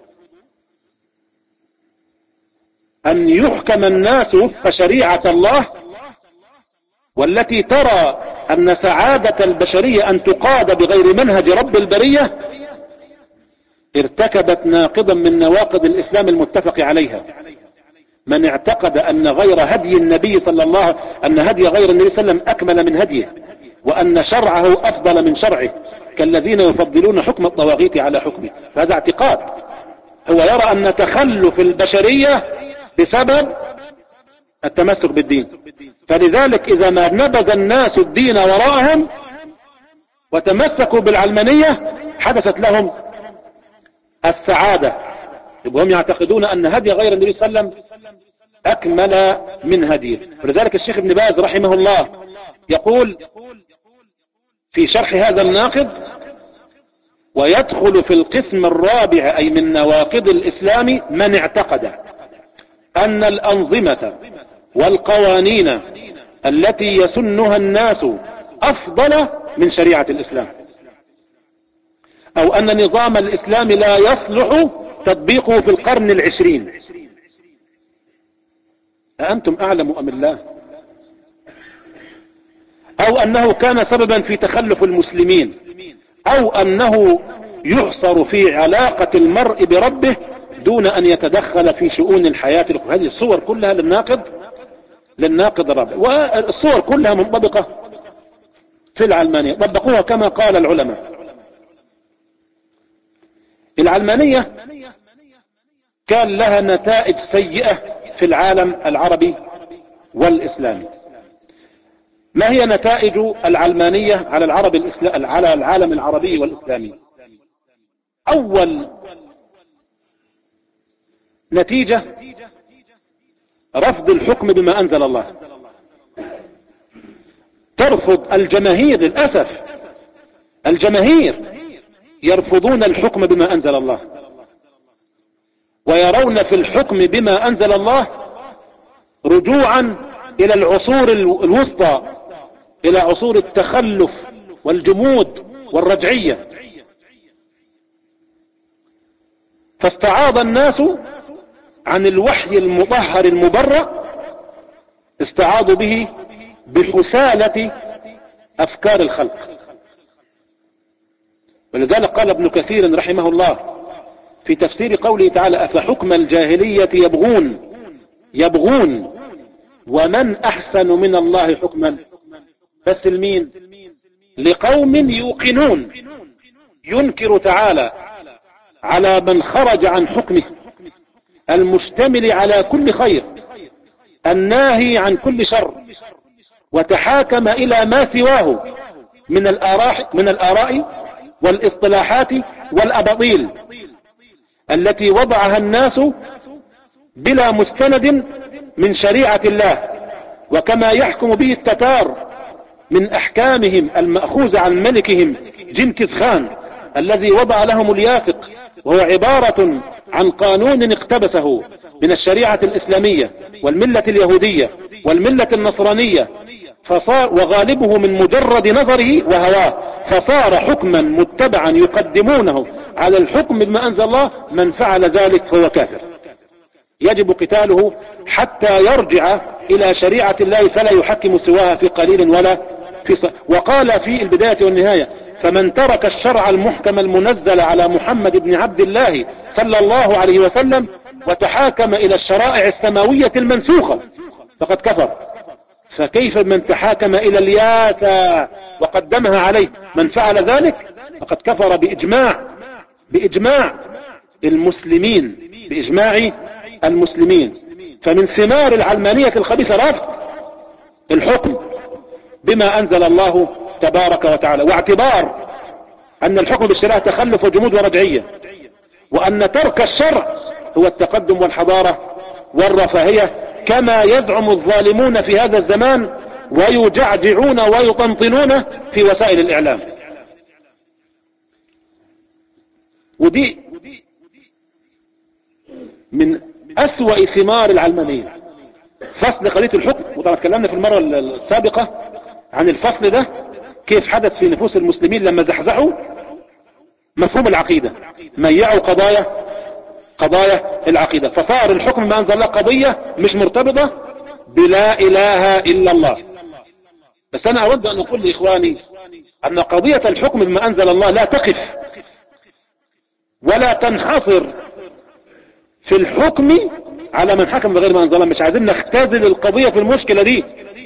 أن يحكم الناس كشريعة الله، والتي ترى أن سعادة البشرية أن تقاد بغير منهج رب البرية، ارتكبت ناقضا من نواقض الإسلام المتفق عليها. من اعتقد أن غير هدي النبي صلى الله عليه وسلم، أن هدي غير النبي صلى الله عليه وسلم أكمل من هديه، وأن شرعه أفضل من شرعه، كالذين يفضلون حكم الطواغيت على حكمه، فهذا اعتقاد. هو يرى أن تخلف البشرية بسبب التمسك بالدين. فلذلك إذا ما نبذ الناس الدين وراءهم وتمسكوا بالعلمانية حدثت لهم السعادة. يبقى هم يعتقدون أن هدي غير النبي صلى الله عليه وسلم أكمل من هديه. ولذلك الشيخ ابن باز رحمه الله يقول في شرح هذا الناقض: ويدخل في القسم الرابع أي من نواقض الإسلام من اعتقد أن الأنظمة والقوانين التي يسنها الناس أفضل من شريعة الإسلام، أو أن نظام الإسلام لا يصلح تطبيقه في القرن العشرين. أأنتم أعلم أم الله؟ أو أنه كان سببا في تخلف المسلمين، أو أنه يحصر في علاقة المرء بربه دون أن يتدخل في شؤون الحياة. هذه الصور كلها للناقض الرابع، والصور كلها منطبقة في العلمانية، طبقوها كما قال العلماء. العلمانية كان لها نتائج سيئة في العالم العربي والإسلامي. ما هي نتائج العلمانية على العالم العربي والإسلامي؟ أول نتيجة رفض الحكم بما أنزل الله. ترفض الجماهير، للأسف الجماهير يرفضون الحكم بما أنزل الله، ويرون في الحكم بما أنزل الله رجوعا إلى العصور الوسطى، إلى عصور التخلف والجمود والرجعية. فاستعاض الناس عن الوحي المطهر المبرأ، استعاضوا به بحسالة أفكار الخلق. ولذلك قال ابن كثير رحمه الله في تفسير قوله تعالى: أفحكم الجاهلية يبغون ومن أحسن من الله حكما. بس المين؟ لقوم يوقنون. ينكر تعالى على من خرج عن حكمه المشتمل على كل خير الناهي عن كل شر، وتحاكم إلى ما سواه من الآراء والاصطلاحات والأباطيل التي وضعها الناس بلا مستند من شريعة الله، وكما يحكم به التتار من أحكامهم المأخوذة عن ملكهم جنكيز خان الذي وضع لهم اليافق، وهو عبارة عن قانون اقتبسه من الشريعة الإسلامية والملة اليهودية والملة النصرانية، وغالبه من مجرد نظره وهواه، فصار حكما متبعا يقدمونه على الحكم بما أنزل الله. من فعل ذلك فهو كافر، يجب قتاله حتى يرجع إلى شريعة الله فلا يحكم سواها في قليل ولا في وقال في البداية والنهاية: فمن ترك الشرع المحكم المنزل على محمد بن عبد الله صلى الله عليه وسلم وتحاكم إلى الشرائع السماوية المنسوخة فقد كفر. فكيف من تحاكم إلى الياسى وقدمها عليه؟ من فعل ذلك فقد كفر بإجماع المسلمين. فمن ثمار العلمانية الخبيثة رفض الحكم بما أنزل الله تبارك وتعالى، واعتبار أن الحكم بالشريعة تخلف وجمود ورجعية، وأن ترك الشرع هو التقدم والحضارة والرفاهية، كما يزعم الظالمون في هذا الزمان ويجعجعون ويطنطنون في وسائل الإعلام. ودي من أسوأ ثمار العلمانية، فصل قضية الحكم. وطبعا تكلمنا في المرة السابقة عن الفصل ده، كيف حدث في نفوس المسلمين لما زحزحوا مفهوم العقيدة، ميعوا قضايا العقيدة، فصار الحكم ما أنزل الله قضية مش مرتبطة بلا إله إلا الله. بس أنا أود أن أقول لإخواني أن قضية الحكم بما أنزل الله لا تقف ولا تنحصر في الحكم على من حكم بغير ما أنزل الله. مش عايزين نختزل القضية في المشكلة دي،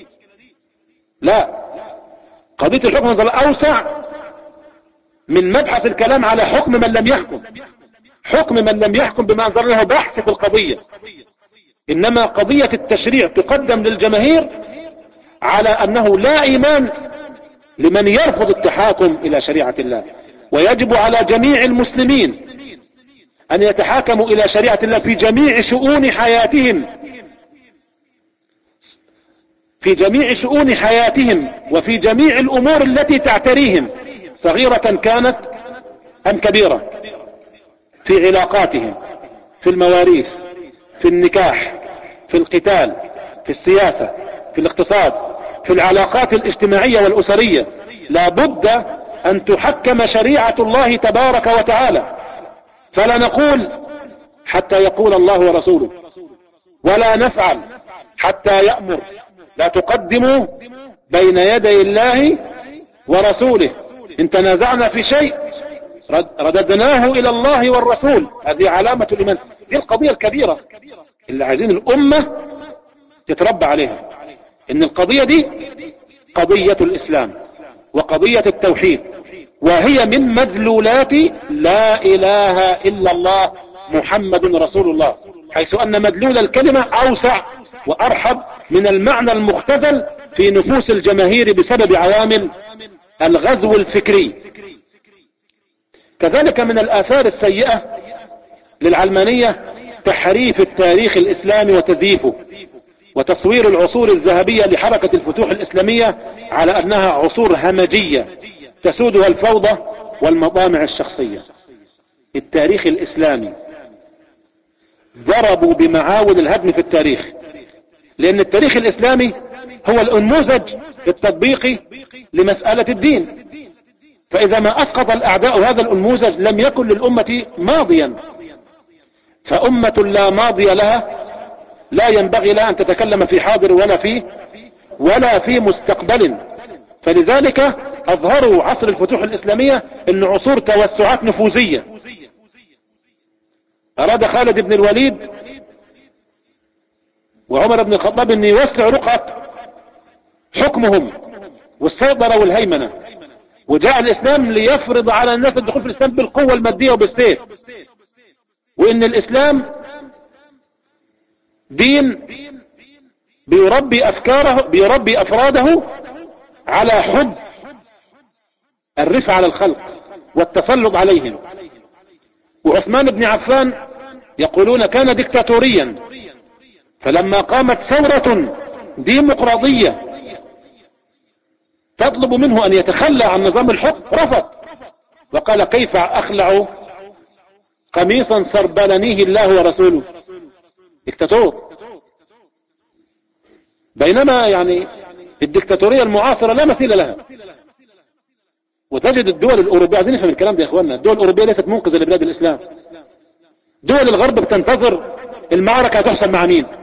لا، قضية الحكم أنزل الله أوسع من مبحث الكلام على حكم من لم يحكم. حكم من لم يحكم بما أنزل الله بحث في القضية، إنما قضية التشريع تقدم للجماهير على أنه لا إيمان لمن يرفض التحاكم إلى شريعة الله، ويجب على جميع المسلمين أن يتحاكموا إلى شريعة الله في جميع شؤون حياتهم وفي جميع الأمور التي تعتريهم، صغيرة كانت أم كبيرة، في علاقاتهم، في المواريث، في النكاح، في القتال، في السياسة، في الاقتصاد، في العلاقات الاجتماعية والأسرية. لا بد أن تحكم شريعة الله تبارك وتعالى، فلا نقول حتى يقول الله ورسوله، ولا نفعل حتى يأمر. لا تقدموا بين يدي الله ورسوله. إن تنازعنا في شيء رددناه إلى الله والرسول. هذه علامة الإيمان. دي القضية الكبيرة اللي عايزين الأمة تتربى عليها، إن القضية دي قضية الإسلام وقضية التوحيد، وهي من مدلولات لا إله إلا الله محمد رسول الله، حيث أن مدلول الكلمة أوسع وأرحب من المعنى المختزل في نفوس الجماهير بسبب عوامل الغزو الفكري. كذلك من الآثار السيئة للعلمانية تحريف التاريخ الإسلامي وتزييفه، وتصوير العصور الذهبية لحركة الفتوح الإسلامية على أنها عصور همجية تسودها الفوضى والمطامع الشخصية. التاريخ الإسلامي ضربوا بمعاول الهدم في التاريخ، لأن التاريخ الإسلامي هو النموذج التطبيقي لمسألة الدين، فإذا ما أسقط الأعداء هذا النموذج لم يكن للأمة ماضيا، فأمة لا ماضي لها لا ينبغي لها أن تتكلم في حاضر ولا في مستقبل. فلذلك أظهروا عصر الفتوح الإسلامية أن عصور توسعات نفوذية. أراد خالد بن الوليد وعمر بن الخطاب أن يوسع رقعة حكمهم والسيطرة والهيمنة، وجاء الإسلام ليفرض على الناس الدخول في الإسلام بالقوة المادية وبالسيف، وإن الإسلام دين بيربي أفراده على حب الرفع على الخلق والتسلط عليهم. وعثمان بن عفان يقولون كان ديكتاتوريا، فلما قامت ثورة ديمقراطية تطلب منه أن يتخلى عن نظام الحكم رفض، وقال كيف أخلع قميصا سربلنيه الله ورسوله. ديكتاتور. بينما يعني الديكتاتورية المعاصرة لا مثيل لها. وتجد الدول الأوروبية، عايزين نفهم الكلام ده يا إخواننا، الدول الأوروبية ليست منقذة لبلاد الإسلام. دول الغرب بتنتظر المعركة هتحصل مع مين.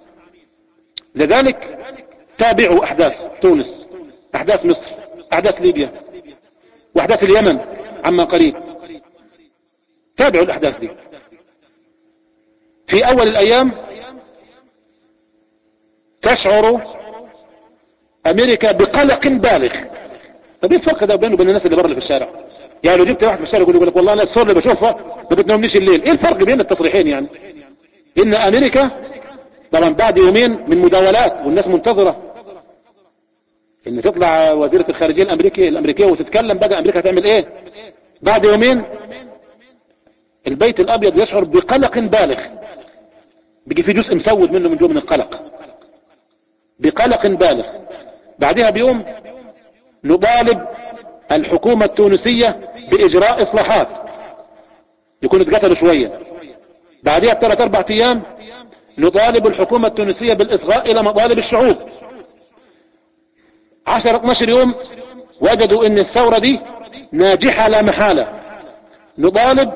لذلك تابعوا أحداث تونس، أحداث مصر، أحداث ليبيا، وأحداث اليمن عما قريب. تابعوا الأحداث دي. في أول الأيام تشعر أمريكا بقلق بالغ. طب ايه الفرق ده بينه وبين الناس اللي بره اللي في الشارع؟ يعني لو جبت واحد في الشارع يقول لك والله انا الصور اللي بشوفها ما بتنامنيش الليل. ايه الفرق بين التصريحين؟ يعني ان امريكا طبعا بعد يومين من مداولات والناس منتظرة ان تطلع وزيرة الخارجية الامريكية وتتكلم بقى امريكا هتعمل ايه. بعد يومين البيت الابيض يشعر بقلق بالغ، بيجي في جزء مسود منه من جوه من القلق، بقلق بالغ. بعدها بيوم نطالب الحكومة التونسية بإجراء إصلاحات، يكون اتقتلوا شوية. بعدها ب3 4 أيام نطالب الحكومة التونسية بالإصغاء إلى مطالب الشعوب. 10 12 يوم وجدوا أن الثورة دي ناجحة لا محالة، نطالب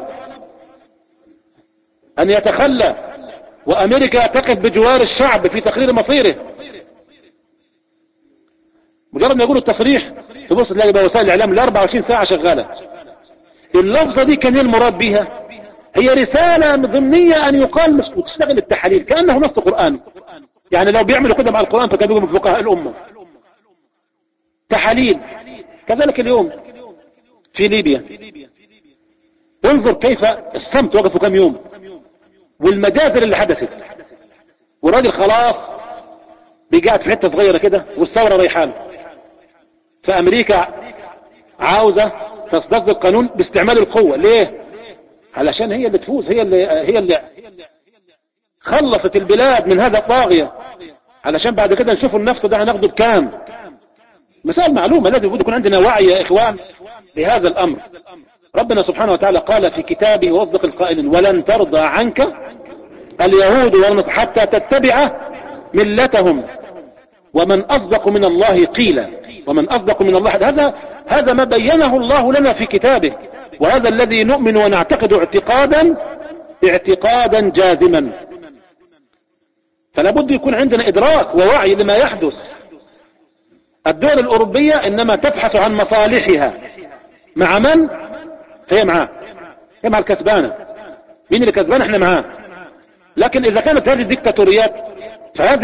أن يتخلى وأمريكا تقف بجوار الشعب في تقرير مصيره. مجرد ما يقولوا التصريح تبص تلاقي بقى وسائل الإعلام 24 ساعة شغالة. اللفظة دي كان المراد بها هي رسالة ضمنية أن يقال مش وتشتغل التحاليل كأنه نص قرآن. يعني لو بيعملوا كده مع القرآن فكانوا من فقهاء الأمة تحاليل. كذلك اليوم في ليبيا انظر كيف الصمت وقفوا كم يوم والمجازر اللي حدثت، والراجل خلاص بيقعد في حتة صغيرة كده والثورة ريحان. فأمريكا عاوزة تصدق القانون باستعمال القوة. ليه؟ علشان هي اللي تفوز، هي اللي خلصت البلاد من هذا الطاغية، علشان بعد كده نشوف النفط ده هناخده بكام. مثال معلومة لازم يكون عندنا وعي يا إخوان لهذا الأمر. ربنا سبحانه وتعالى قال في كتابه واصدق القائلين ولن ترضى عنك اليهود والنصارى حتى تتبع ملتهم ومن أصدق من الله قيلا. ومن أصدق من الله هذا ما بينه الله لنا في كتابه، وهذا الذي نؤمن ونعتقد اعتقادا جازما. فلا بد يكون عندنا إدراك ووعي لما يحدث. الدول الأوروبية إنما تبحث عن مصالحها مع من؟ هي معاه، هي مع الكسبانة. مين اللي كسبان؟ احنا معاه. لكن إذا كانت هذه الدكتاتوريات فهذه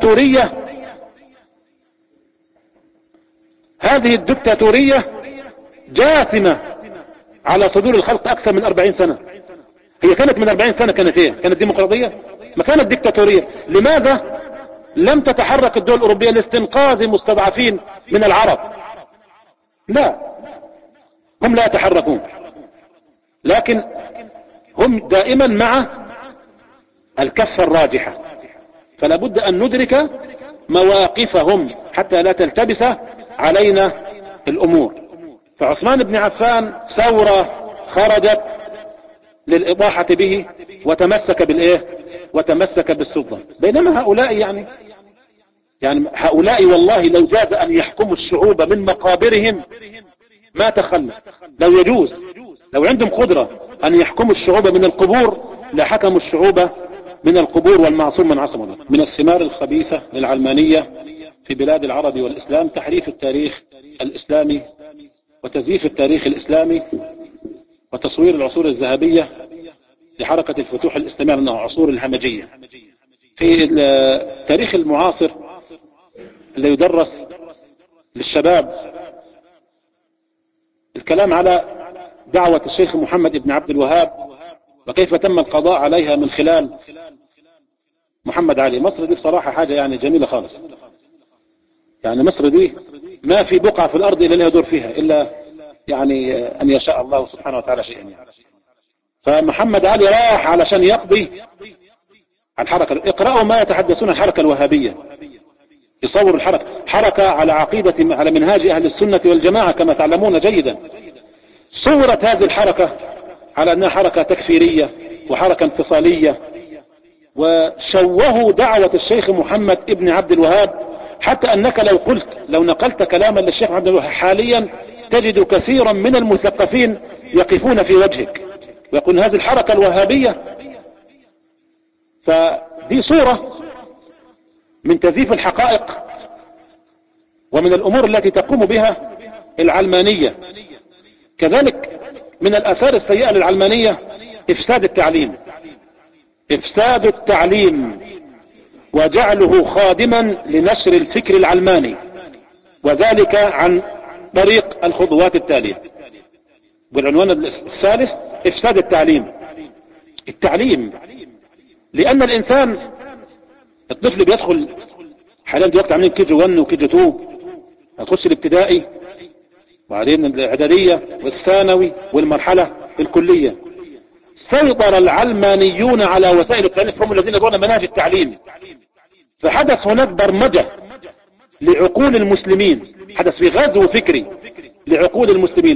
الدكتاتورية جاثمة على صدور الخلق أكثر من 40 سنة. هي كانت من 40 سنة كانت ايه؟ كانت ديمقراطية؟ ما كانت ديكتاتورية. لماذا لم تتحرك الدول الأوروبية لاستنقاذ المستضعفين من العرب؟ لا، هم لا يتحركون، لكن هم دائما مع الكفة الراجحة. فلا بد أن ندرك مواقفهم حتى لا تلتبس علينا الأمور. فعثمان بن عفان ثورة خرجت للإضاحة به وتمسك بالإيه؟ وتمسك بالسلطة، بينما هؤلاء يعني هؤلاء والله لو جاز أن يحكموا الشعوب من مقابرهم ما تخلى. لو يجوز، لو عندهم قدرة أن يحكموا الشعوب من القبور لحكموا الشعوب من القبور، والمعصوم من عصم الله. من الثمار الخبيثة للعلمانية في بلاد العرب والإسلام تحريف التاريخ الإسلامي وتزييف التاريخ الإسلامي وتصوير العصور الذهبية لحركة الفتوح الإسلامية أنها عصور الهمجية. في التاريخ المعاصر اللي يدرس للشباب الكلام على دعوة الشيخ محمد بن عبد الوهاب وكيف تم القضاء عليها من خلال محمد علي. مصر دي بصراحة حاجة يعني جميلة خالص. يعني مصر دي ما في بقعة في الأرض إلا لها دور فيها، إلا يعني أن يشاء الله سبحانه وتعالى شيئا يعني. فمحمد علي راح علشان يقضي الحركة. اقرأوا ما يتحدثون الحركة الوهابية، يصور الحركة حركة على عقيدة على منهاج أهل السنة والجماعة كما تعلمون جيدا. صورت هذه الحركة على أنها حركة تكفيرية وحركة انفصالية، وشوهوا دعوة الشيخ محمد ابن عبد الوهاب، حتى أنك لو نقلت كلاما للشيخ عبد الوهاب حاليا تجد كثيرا من المثقفين يقفون في وجهك ويقول هذه الحركة الوهابية. فدي صورة من تزييف الحقائق ومن الأمور التي تقوم بها العلمانية. كذلك من الآثار السيئة للعلمانية إفساد التعليم، إفساد التعليم وجعله خادما لنشر الفكر العلماني، وذلك عن طريق الخطوات التالية. والعنوان الثالث إفساد التعليم. التعليم لأن الإنسان الطفل بيدخل حاليا دلوقتي عاملين كي جي 1 وكي جي 2، هتخش الابتدائي وبعدين الاعدادية والثانوي والمرحلة الكلية. سيطر العلمانيون على وسائل التعليم، هم الذين يضعون مناهج التعليم. فحدث هناك برمجة لعقول المسلمين، حدث في غزو فكري لعقول المسلمين،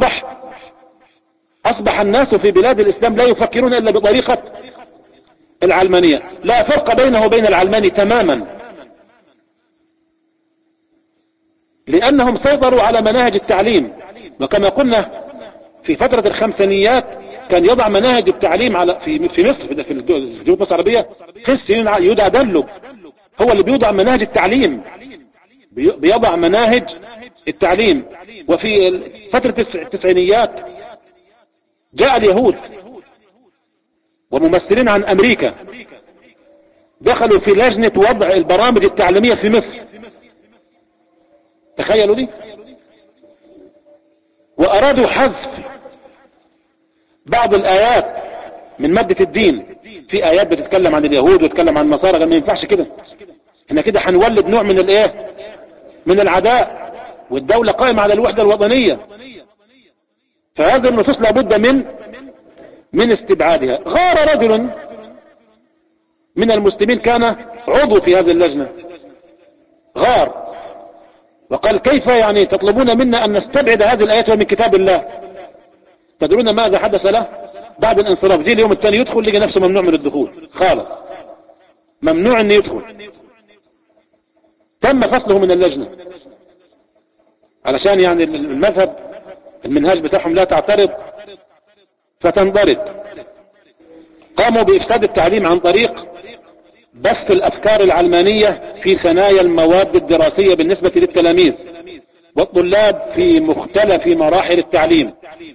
فأصبح الناس في بلاد الإسلام لا يفكرون إلا بطريقة العلمانية. لا فرق بينه وبين العلماني تماما، لأنهم سيطروا على مناهج التعليم. وكما قلنا في فترة الخمسينيات كان يضع مناهج التعليم في مصر، في الجمهورية مصر العربية، قس يدعى دلو هو اللي بيوضع مناهج التعليم، بيضع مناهج التعليم. وفي فترة التسعينيات جاء اليهود وممثلين عن أمريكا دخلوا في لجنة وضع البرامج التعليمية في مصر، تخيلوا دي، وأرادوا حذف بعض الآيات من مادة الدين. في آيات بتتكلم عن اليهود وتتكلم عن النصارى، قال ما ينفعش كده، احنا كده هنولد نوع من الايه، من العداء، والدولة قائمة على الوحدة الوطنية. فهذه النصوص لابد من استبعادها. غار رجل من المسلمين كان عضو في هذه اللجنة، غار وقال كيف يعني تطلبون منا أن نستبعد هذه الآيات من كتاب الله؟ تدرون ماذا حدث له بعد الانصراف؟ جه اليوم الثاني يدخل لقى نفسه ممنوع من الدخول خالص، ممنوع أن يدخل، تم فصله من اللجنة علشان يعني المنهاج بتاعهم لا تعترض فتنضرب. قاموا بإفساد التعليم عن طريق بث الأفكار العلمانية في ثنايا المواد الدراسية بالنسبة للتلاميذ والطلاب في مختلف مراحل التعليم.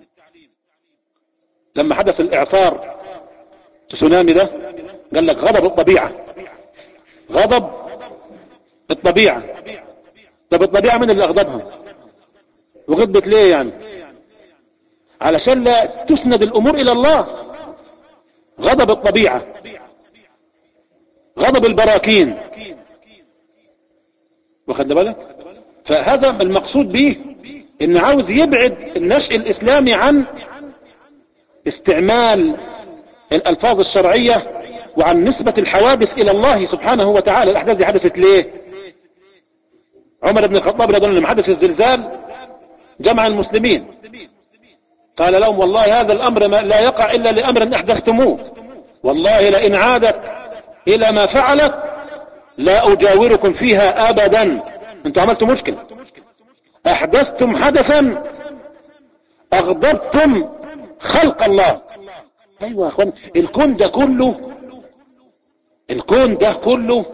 لما حدث الإعصار تسونامي ده قال لك غضب الطبيعة، غضب الطبيعة. طب الطبيعة من اللي أغضبها وغضبت ليه يعني؟ علشان لا تسند الأمور إلى الله. غضب الطبيعة، غضب البراكين، واخد بالك؟ فهذا المقصود به إن عاوز يبعد النشء الإسلامي عن استعمال الألفاظ الشرعية وعن نسبة الحوادث إلى الله سبحانه وتعالى. الأحداث دي حدثت ليه؟ عمر بن الخطاب رضي الله عنه لما حدث الزلزال جمع المسلمين، قال لهم والله هذا الأمر لا يقع إلا لأمر أحدثتموه، والله لئن عادت إلى ما فعلت لا أجاوركم فيها أبدا. أنتم عملتم مشكلة، أحدثتم حدثا، أغضبتم خلق الله. أيوة يا أخوان، الكون ده كله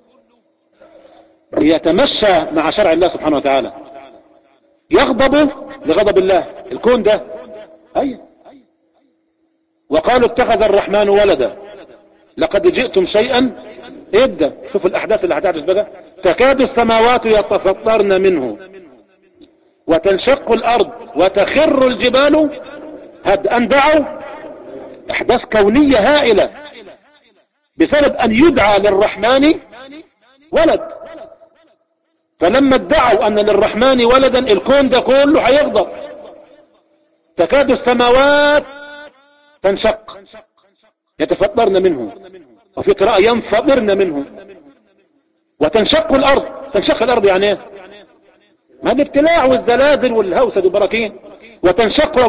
يتمشى مع شرع الله سبحانه وتعالى، يغضب لغضب الله الكون ده. أيوة. وقالوا اتخذ الرحمن ولدا لقد جئتم شيئا إدا. شوف الأحداث اللي هتحدث بقى، تكاد السماوات يتفطرن منه وتنشق الأرض وتخر الجبال هدأ دعوا. أحداث كونية هائلة بسبب أن يدعى للرحمن ولد. فلما ادعوا أن للرحمن ولدا الكون ده كله هيغضب. تكاد السماوات تنشق يتفطرن منه، وفي قراءة ينفطرن منه، وتنشق الأرض. تنشق الأرض يعني ايه؟ ما الابتلاع والزلازل والهوسة والبراكين. وتنشق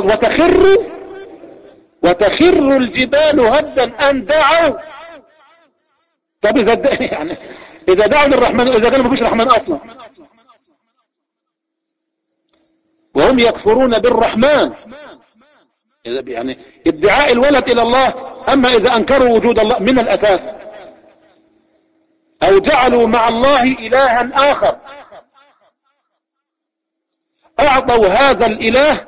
وتخر الجبال هدا أن دعوا. طب إذا دعوا للرحمن، إذا كانوا ما فيش رحمن أصلا، وهم يكفرون بالرحمن، يعني ادعاء الولد إلى الله. أما إذا أنكروا وجود الله من الأساس أو جعلوا مع الله إلها آخر، أعطوا هذا الإله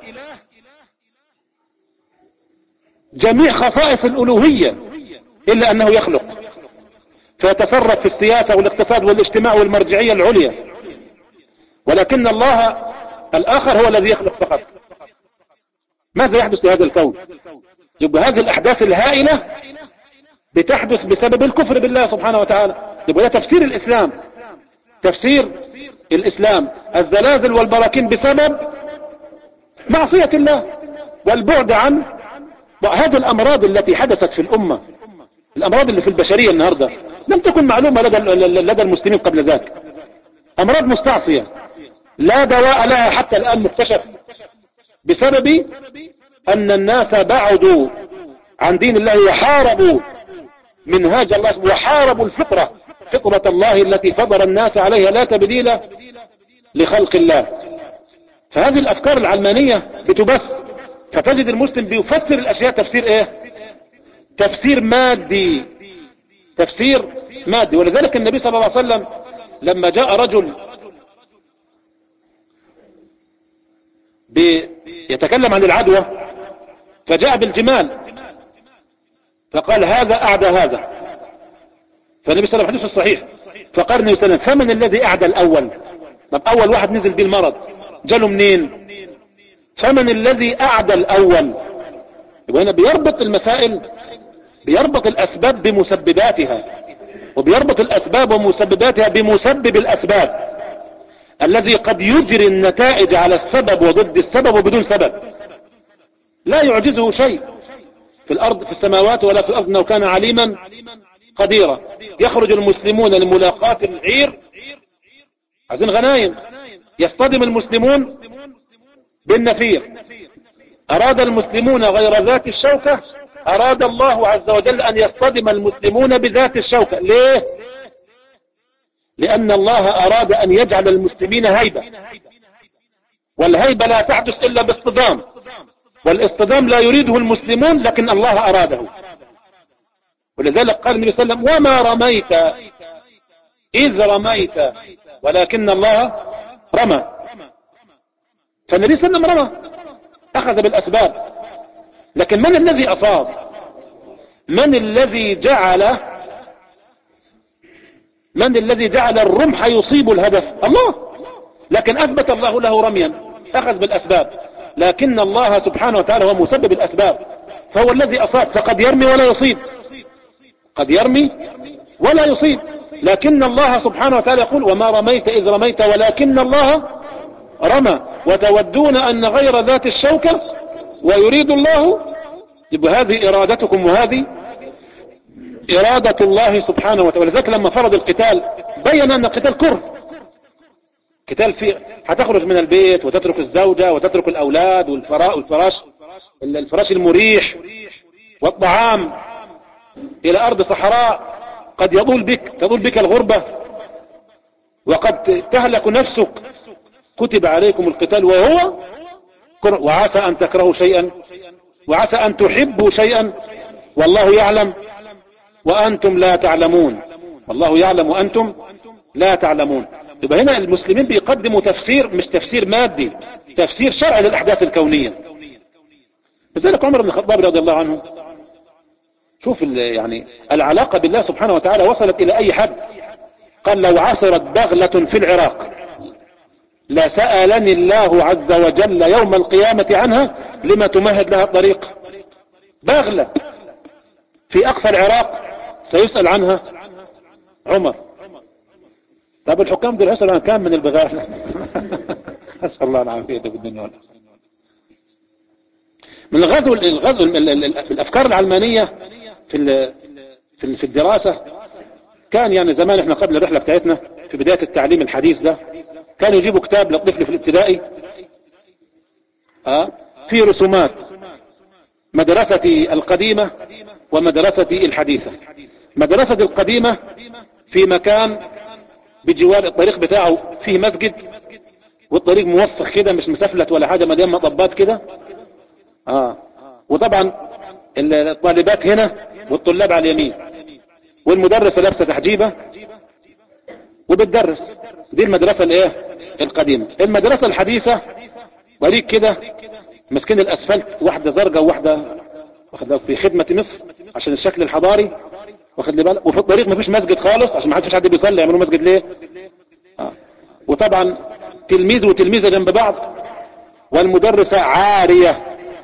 جميع خصائص الألوهية إلا أنه يخلق، فيتصرف في السياسة والاقتصاد والاجتماع والمرجعية العليا، ولكن الله الآخر هو الذي يخلق فقط. ماذا يحدث في هذا الكون؟ يبقى هذه الأحداث الهائلة بتحدث بسبب الكفر بالله سبحانه وتعالى. يبقى ده تفسير الإسلام. تفسير الإسلام الزلازل والبراكين بسبب معصية الله والبعد عن هذه الأمراض التي حدثت في الأمة. الأمراض اللي في البشرية النهاردة لم تكن معلومة لدى المسلمين قبل ذلك. أمراض مستعصية لا دواء لها حتى الآن مكتشف، بسبب أن الناس بعدوا عن دين الله وحاربوا منهاج الله وحاربوا فطرة الله التي فطر الناس عليها لا تبديل لخلق الله. فهذه الأفكار العلمانية بتبث، فتجد المسلم بيفسر الأشياء تفسير إيه؟ تفسير مادي. تفسير مادي. ولذلك النبي صلى الله عليه وسلم لما جاء رجل يتكلم عن العدوى فجاء بالجمال فقال هذا أعدى هذا، فالنبي صلى الله عليه وسلم الصحيح فقال النبي صلى الله عليه وسلم فمن الذي أعدى الأول؟ طب أول واحد نزل به المرض جاله منين؟ فمن الذي أعدى الأول؟ يبقى هنا بيربط المسائل، بيربط الأسباب بمسبباتها، وبيربط الأسباب ومسبباتها بمسبب الأسباب الذي قد يجري النتائج على السبب وضد السبب وبدون سبب. لا يعجزه شيء في الأرض في السماوات ولا في الأرض إنه كان عليما قديرا. يخرج المسلمون لملاقاة العير، عايزين غنايم، يصطدم المسلمون بالنفير. أراد المسلمون غير ذات الشوكة، أراد الله عز وجل أن يصطدم المسلمون بذات الشوكة. ليه؟ لأن الله أراد أن يجعل المسلمين هيبة، والهيبة لا تحدث إلا باصطدام، والاصطدام لا يريده المسلمون لكن الله أراده. ولذلك قال النبي صلى الله عليه وسلم وما رميت إذ رميت ولكن الله رمى. فالنبي صلى الله عليه وسلم رمى، أخذ بالأسباب، لكن من الذي أصاب؟ من الذي جعل الرمح يصيب الهدف؟ الله. لكن أثبت الله له رميا، أخذ بالأسباب، لكن الله سبحانه وتعالى هو مسبب الأسباب، فهو الذي أصاب. فقد يرمي ولا يصيب، قد يرمي ولا يصيب، لكن الله سبحانه وتعالى يقول وما رميت إذ رميت ولكن الله رمى وتودون أن غير ذات الشوكة ويريد الله. يبقى هذه إرادتكم وهذه إرادة الله سبحانه وتعالى. ولذلك لما فرض القتال بين أن القتال كره، قتال فيه هتخرج من البيت وتترك الزوجة وتترك الأولاد الفراش المريح والطعام إلى أرض صحراء قد تطول بك الغربة وقد تهلك نفسك. كتب عليكم القتال وهو كره، وعسى أن تكرهوا شيئا وعسى أن تحبوا شيئا والله يعلم وأنتم لا تعلمون. والله يعلم وأنتم لا تعلمون. يبقى هنا المسلمين بيقدموا تفسير، مش تفسير مادي، تفسير شرعي للأحداث الكونية. لذلك عمر بن الخطاب رضي الله عنه، شوف يعني العلاقة بالله سبحانه وتعالى وصلت إلى أي حد. قال لو عثرت بغلة في العراق لسألني الله عز وجل يوم القيامة عنها لما تمهد لها الطريق. بغلة في أقصى العراق سيسأل عنها عمر. طب الحكام دول يسألوا عن كام من البغال؟ أسأل الله العافية في الدنيا والآخرة. من الغزو الأفكار العلمانية في الدراسة كان يعني زمان احنا قبل الرحلة بتاعتنا في بداية التعليم الحديث ده كانوا يجيبوا كتاب للطفل في الابتدائي في رسومات مدرسة القديمة ومدرسة الحديثة. مدرسة القديمة في مكان بجوار الطريق بتاعه فيه مسجد والطريق موسخ كده مش مسفلت ولا حاجة مليان مطبات كده وطبعا الطالبات هنا والطلاب على اليمين والمدرسة لابسة تحجيبة وبتدرس. دي المدرسة الايه القديمة. المدرسة الحديثة طريق كده مسكين الاسفلت، واحدة زرقاء وواحدة في خدمة مصر عشان الشكل الحضاري، واخد لي بالك. وفي الطريق مفيش مسجد خالص عشان ما حد بيصلي، يعملوا مسجد ليه؟ وطبعا تلميذ وتلميذة جنب بعض والمدرسة عارية.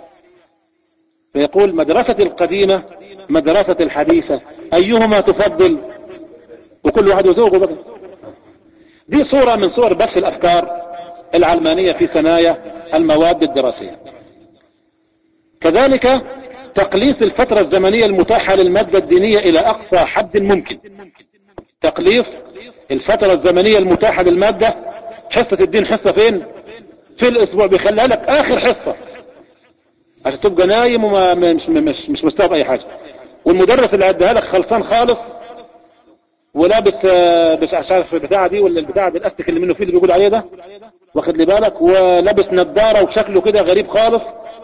فيقول مدرسة القديمة مدرسة الحديثة أيهما تفضل؟ وكل واحد وذوقه بقى. دي صورة من صور بث الأفكار العلمانية في ثنايا المواد الدراسية. كذلك تقليص الفترة الزمنية المتاحة للمادة الدينية إلى أقصى حد ممكن. تقليص الفترة الزمنية المتاحة للمادة. حصة الدين حصة فين؟ في الأسبوع، بيخليها لك آخر حصة عشان تبقى نايم وما مش مستوعب أي حاجة. والمدرس اللي عدها لك خلصان خالص ولابس مش عارف البتاعة دي ولا البتاعة دي الاستك اللي منه فيه اللي بيقول عليه ده، واخد لي بالك، ولابس نظارة وشكله كده غريب خالص.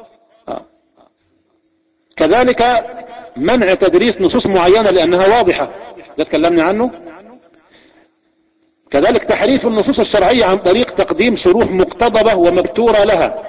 كذلك منع تدريس نصوص معينة لأنها واضحة، ده تكلمنا عنه. كذلك تحريف النصوص الشرعية عن طريق تقديم شروح مقتضبة ومبتورة لها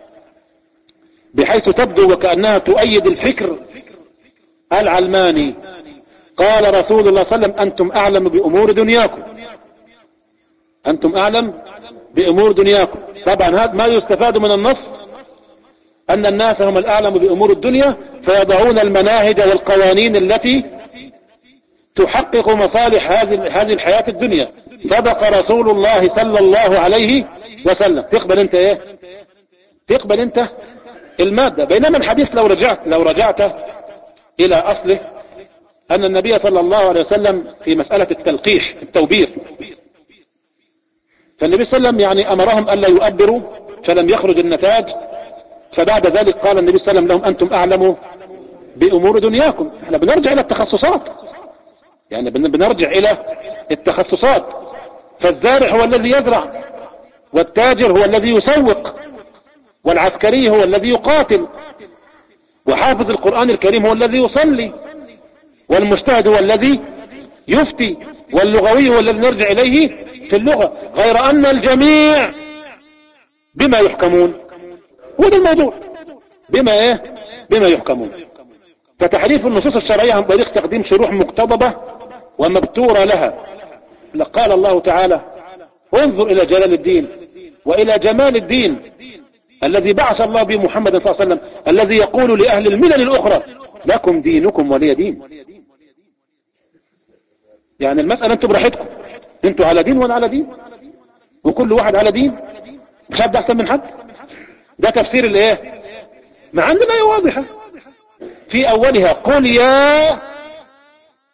بحيث تبدو وكأنها تؤيد الفكر العلماني. قال رسول الله صلى الله عليه وسلم أنتم أعلم بأمور دنياكم. أنتم أعلم بأمور دنياكم. طبعا هذا ما يستفاد من النص أن الناس هم الأعلم بأمور الدنيا فيضعون المناهج والقوانين التي تحقق مصالح هذه الحياة الدنيا. صدق رسول الله صلى الله عليه وسلم. تقبل انت ايه؟ تقبل انت المادة. بينما الحديث لو رجعت الى اصله ان النبي صلى الله عليه وسلم في مسألة التلقيح التوبير، فالنبي صلى الله عليه وسلم يعني امرهم الا يؤبروا فلم يخرج النتاج، فبعد ذلك قال النبي صلى الله عليه وسلم لهم انتم اعلموا بامور دنياكم. احنا بنرجع الى التخصصات، يعني بنرجع الى التخصصات. فالزارع هو الذي يزرع، والتاجر هو الذي يسوق، والعسكري هو الذي يقاتل، وحافظ القرآن الكريم هو الذي يصلي، والمجتهد هو الذي يفتي، واللغوي هو الذي نرجع إليه في اللغة. غير أن الجميع بما يحكمون. هو ده الموضوع، بما يحكمون. فتحريف النصوص الشرعية عن طريق تقديم شروح مقتضبة ومبتورة لها. قال الله تعالى انظر إلى جلال الدين وإلى جمال الدين الذي بعث الله به محمد صلى الله عليه وسلم، الذي يقول لأهل الملل الأخرى لكم دينكم ولي دين. يعني المسألة انتم براحتكم، انتوا على دين وانا على دين، وكل واحد على دين، مش حد احسن من حد. ده تفسير الايه؟ مع عندنا ايه واضحة في اولها قل يا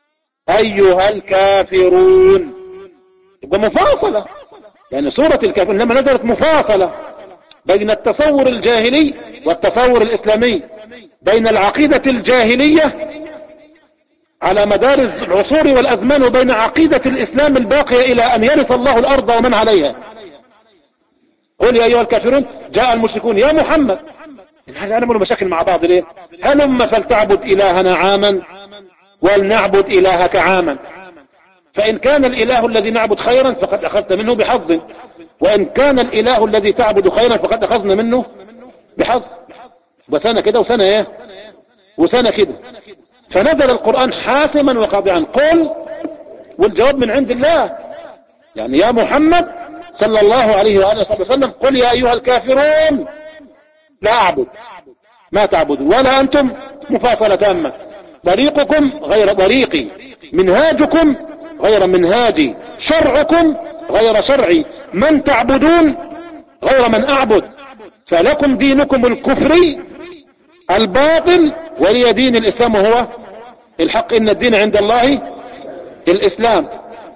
أيها الكافرون، يبقى مفاصلة، يعني سورة الكافرون لما نزلت مفاصلة بين التصور الجاهلي والتصور الإسلامي، بين العقيدة الجاهلية على مدار العصور والأزمان وبين عقيدة الإسلام الباقية إلى أن يرث الله الأرض ومن عليها. قل يا أيها الكافرون، جاء المشركون يا محمد، هذا نعمل مشاكل مع بعض ليه؟ هلم فلتعبد إلهنا عاما ولنعبد إلهك عاما، فإن كان الإله الذي نعبد خيرا فقد أخذت منه بحظ، وإن كان الإله الذي تعبد خيرا فقد أخذنا منه بحظ. وسنة كده وسنة ايه وسنة كده، فنزل القرآن حاسما وقاطعا، قل، والجواب من عند الله، يعني يا محمد صلى الله عليه وآله وسلم، قل يا أيها الكافرون لا أعبد ما تعبدون ولا أنتم، مفاصلة تامة، طريقكم غير طريقي، منهاجكم غير منهاجي، شرعكم غير شرعي، من تعبدون غير من أعبد، فلكم دينكم الكفري الباطل ولي دين الإسلام وهو الحق، إن الدين عند الله الإسلام.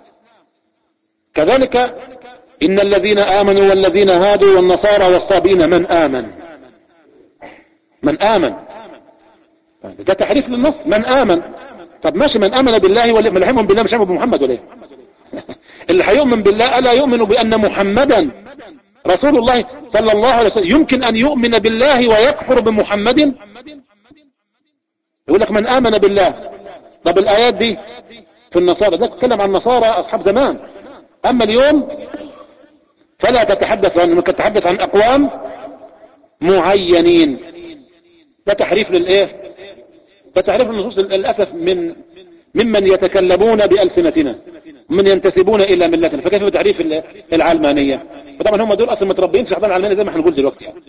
كذلك إن الذين آمنوا والذين هادوا والنصارى والصابين من آمن ده تحريف للنص، من آمن. طب ماشي، من آمن بالله ولا من هيؤمن بالله مش هيؤمن بمحمد ولا ايه؟ اللي هيؤمن بالله ألا يؤمن بأن محمدا رسول الله صلى الله عليه وسلم؟ يمكن أن يؤمن بالله ويكفر بمحمد؟ يقول لك من آمن بالله. طب الآيات دي في النصارى، ده تتكلم عن النصارى أصحاب زمان، أما اليوم فلا تتحدث عنه، تتحدث عن أقوام معينين. ده تحريف للإيه؟ ده تحريف للنصوص للأسف ممن يتكلمون بألسنتنا، من ينتسبون إلى ملتنا، فكيف بتعريف العلمانية؟ وطبعا هم دول أصلا متربين في حضان العلمانية زي ما هنقول دلوقتي يعني.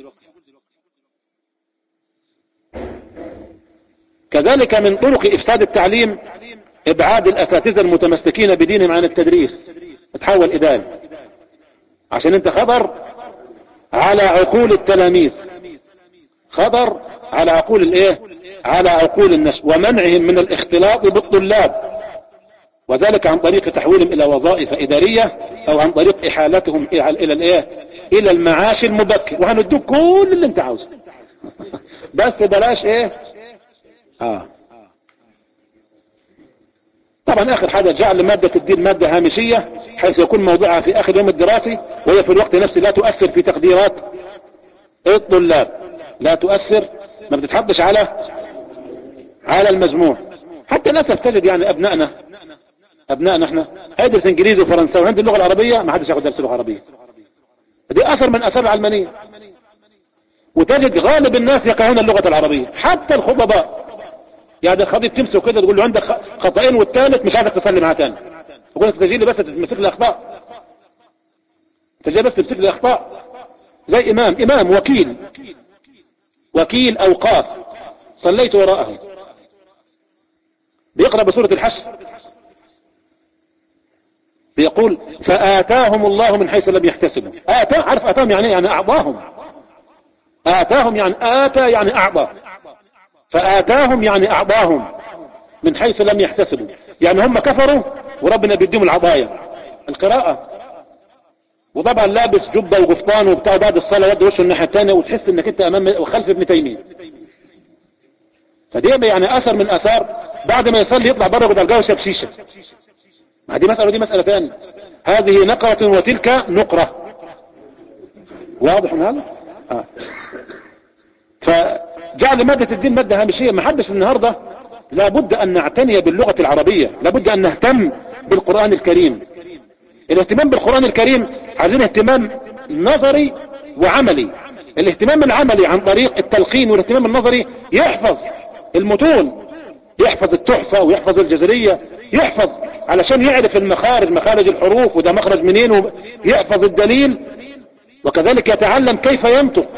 كذلك من طرق إفساد التعليم إبعاد الأساتذة المتمسكين بدينهم عن التدريس، تحول إداري عشان انت خطر على عقول التلاميذ، خطر على عقول الايه، على عقول النشء، ومنعهم من الاختلاط بالطلاب، وذلك عن طريق تحويلهم الى وظائف ادارية او عن طريق احالتهم الى الايه، الى المعاش المبكر، وهندوك كل اللي انت عاوزه بس بلاش ايه. طبعا اخر حاجة جعل مادة الدين مادة هامشية حيث يكون موضوعها في اخر يوم الدراسي، وهي في الوقت نفسه لا تؤثر في تقديرات الطلاب، لا تؤثر، ما بتتحدش على المجموع. حتى للاسف تجد يعني ابنائنا احنا هيدرس انجليزي وفرنساوي، وعند اللغة العربية ما حدش ياخد درس لغة عربية. دي اثر من اثار العلمانية. وتجد غالب الناس يكرهون اللغة العربية، حتى الخطباء، يعني الخطيب تمسك كده تقول له عندك خطأين والثالث مش عايزك تصلي معاه تاني، يقول لك تجي لي بس تمسك لي اخطاء، تجي بس تمسك لي اخطاء. زي امام وكيل اوقاف صليت وراءه بيقرأ بسورة الحشر، بيقول فآتاهم الله من حيث لم يحتسبوا. عارف آتاهم يعني يعني أعطاهم، آتاهم يعني آتى يعني أعطى، فآتاهم يعني أعطاهم من حيث لم يحتسبوا، يعني هم كفروا وربنا بيديهم العطايا. القراءة، وطبعا لابس جبة وقفطان وبتاع، بعد الصلاة ود وشه الناحية الثانية وتحس انك انت امام وخلف ابن تيمية. فدي يعني اثر من اثار بعد ما يصلي يطلع بره بدل جاوه شيشة. ما دي مسألة ودي مسألة ثانية، هذه نقرة وتلك نقرة، واضح من هذا؟ فجعل مادة الدين مادة هامشية. ما حدش النهاردة لابد ان نعتني باللغة العربية، لابد ان نهتم بالقرآن الكريم. الاهتمام بالقرآن الكريم عايزين اهتمام نظري وعملي. الاهتمام العملي عن طريق التلقين، والاهتمام النظري يحفظ المتون، يحفظ التحفة ويحفظ الجزرية، يحفظ علشان يعرف المخارج، مخارج الحروف وده مخرج منين، ويحفظ الدليل، وكذلك يتعلم كيف ينطق.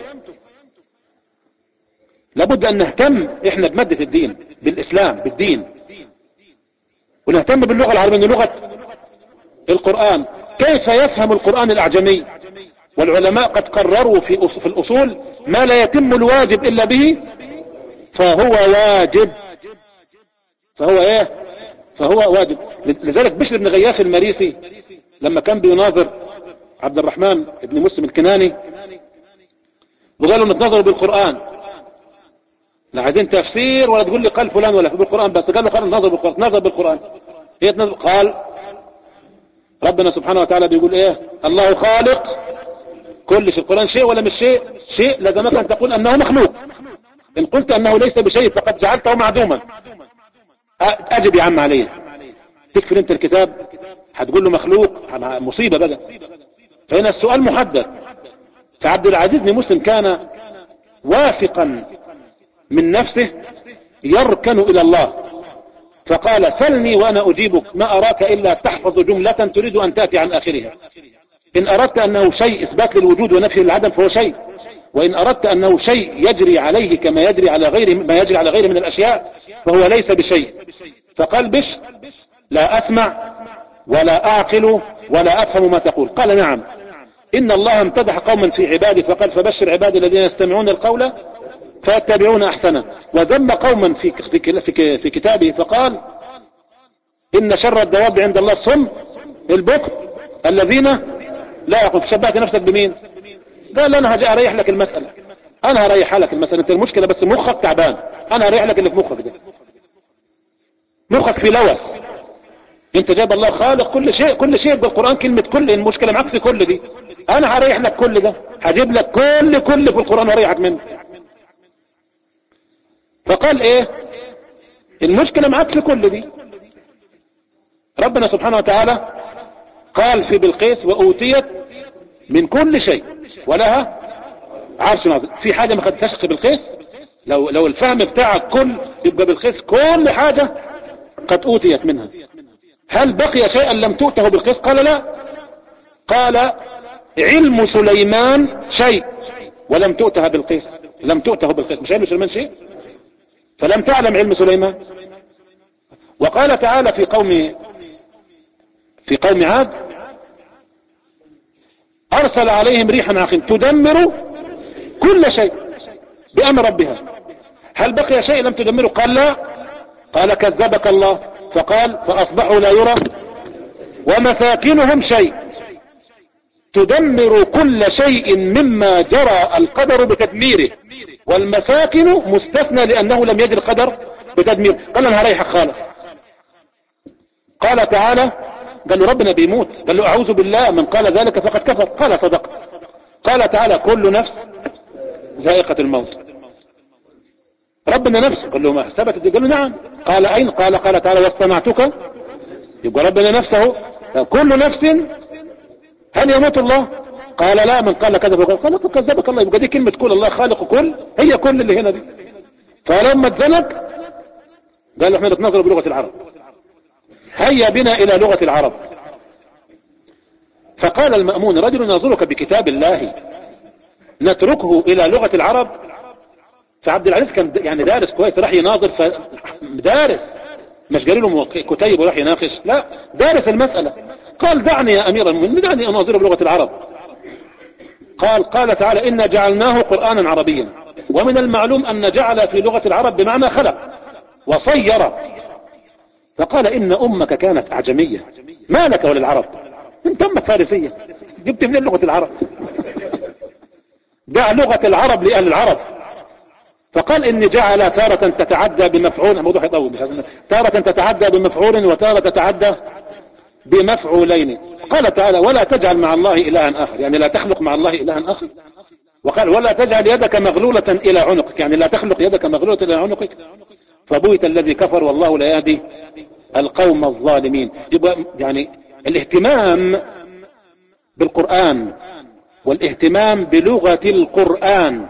لابد ان نهتم احنا بمادة الدين، بالاسلام، بالدين، ونهتم باللغة العربية، لغة القرآن. كيف يفهم القرآن الأعجمي؟ والعلماء قد قرروا في الأصول ما لا يتم الواجب إلا به فهو واجب، فهو فهو واجب. لذلك بشر بن غياث المريسي لما كان بيناظر عبد الرحمن بن مسلم الكناني وقالوا نتناظروا بالقرآن، لا عايزين تفسير ولا تقول لي قال فلان ولا بالقرآن بس، قال له خلاص نتناظر بالقرآن. تناظر بالقرآن هي تناظر. قال ربنا سبحانه وتعالى بيقول ايه؟ الله خالق كل شيء. القرآن شيء ولا مش شيء؟ شيء. لازمك ان تقول انه مخلوق. ان قلت انه ليس بشيء فقد جعلته معدوما. اجب يا عم عليه، تكفر انت الكتاب هتقول له مخلوق، مصيبة بقى. فهنا السؤال محدد. فعبد العزيز بن مسلم كان واثقا من نفسه يركن الى الله، فقال سلني وانا اجيبك، ما اراك الا تحفظ جملة تريد ان تاتي عن اخرها. ان اردت انه شيء اثبات للوجود ونفي للعدم فهو شيء، وان اردت انه شيء يجري عليه كما يجري على غيره من الاشياء فهو ليس بشيء. فقال بش لا اسمع ولا اعقل ولا افهم ما تقول. قال نعم، ان الله امتدح قوما في عباده فقال فبشر عبادي الذين يستمعون القول فيتبعون احسنه، وذم قوما في كتابه فقال ان شر الدواب عند الله الصم البكم الذين لا يقول. شبهت نفسك بمين؟ قال انا هجي اريح لك المسألة، انا هريح لك المسألة، انت المشكلة بس مخك تعبان، انا هريح لك اللي في مخك ده، مخك في لوث. انت جايب الله خالق كل شيء، كل شيء بالقرآن كلمة كل، المشكلة معك في كل دي، انا هريح لك كل ده، هجيب لك كل في القرآن وريحك منه. فقال ايه؟ المشكلة معك في كل دي. ربنا سبحانه وتعالى قال في بلقيس وأوتيت من كل شيء ولها عرش عظيم. في حاجة ما خدتهاش في بلقيس؟ لو الفهم بتاعك كل يبقى بلقيس كل حاجة قد أوتيت منها. هل بقي شيئا لم تؤته بلقيس؟ قال لا. قال علم سليمان شيء ولم تؤتها بلقيس، لم تؤته بلقيس. مش علم سليمان شيء؟ فلم تعلم علم سليمان. وقال تعالى في قوم عاد أرسل عليهم ريحا عاقم تدمر كل شيء بأمر ربها. هل بقي شيء لم تدمره؟ قال لا. قال كذبك الله فقال فأصبحوا لا يرى ومساكنهم شيء تدمر كل شيء مما جرى القدر بتدميره، والمساكن مستثنى لأنه لم يجري القدر بتدميره. قال أنا هريحك خالص. قال تعالى قال له ربنا بيموت، قال له أعوذ بالله من قال ذلك فقد كفر. قال صدق. قال تعالى كل نفس ذائقة الموت. ربنا نفسه قال له ما ثبتت؟ قال له نعم. قال أين؟ قال تعالى واصطنعتك. يبقى ربنا نفسه كل نفس هل يموت الله؟ قال لا. من قال كذب قال كذبك الله. يبقى دي كلمة كل، الله خالق كل، هي كل اللي هنا دي. فلما اتزنق قال احنا نتنظر بلغة العرب، هيا بنا الى لغة العرب. فقال المأمون رجل ناظرك بكتاب الله نتركه الى لغة العرب. فعبد العزيز كان يعني دارس كويس، راح يناظر دارس، مش قال له كتيب وراح يناقش، لا دارس المسألة. قال دعني يا امير المؤمنين دعني اناظره بلغة العرب. قال تعالى إنا جعلناه قرآنا عربيا، ومن المعلوم أن جعل في لغة العرب بمعنى خلق وصير. فقال إن أمك كانت أعجمية ما لك وللعرب، انت أمك فارسية، جبت من لغة العرب؟ دع لغة العرب لأهل العرب. فقال إن جعل تارة تتعدى بمفعول، الموضوع يطول، تارة تتعدى بمفعول وتارة تتعدى بمفعولين. قال تعالى ولا تجعل مع الله إلها آخر، يعني لا تخلق مع الله إلها آخر. وقال ولا تجعل يدك مغلولة إلى عنقك، يعني لا تخلق يدك مغلولة إلى عنقك فبويت الذي كفر والله لا يهدي القوم الظالمين. يبقى يعني الاهتمام بالقرآن والاهتمام بلغة القرآن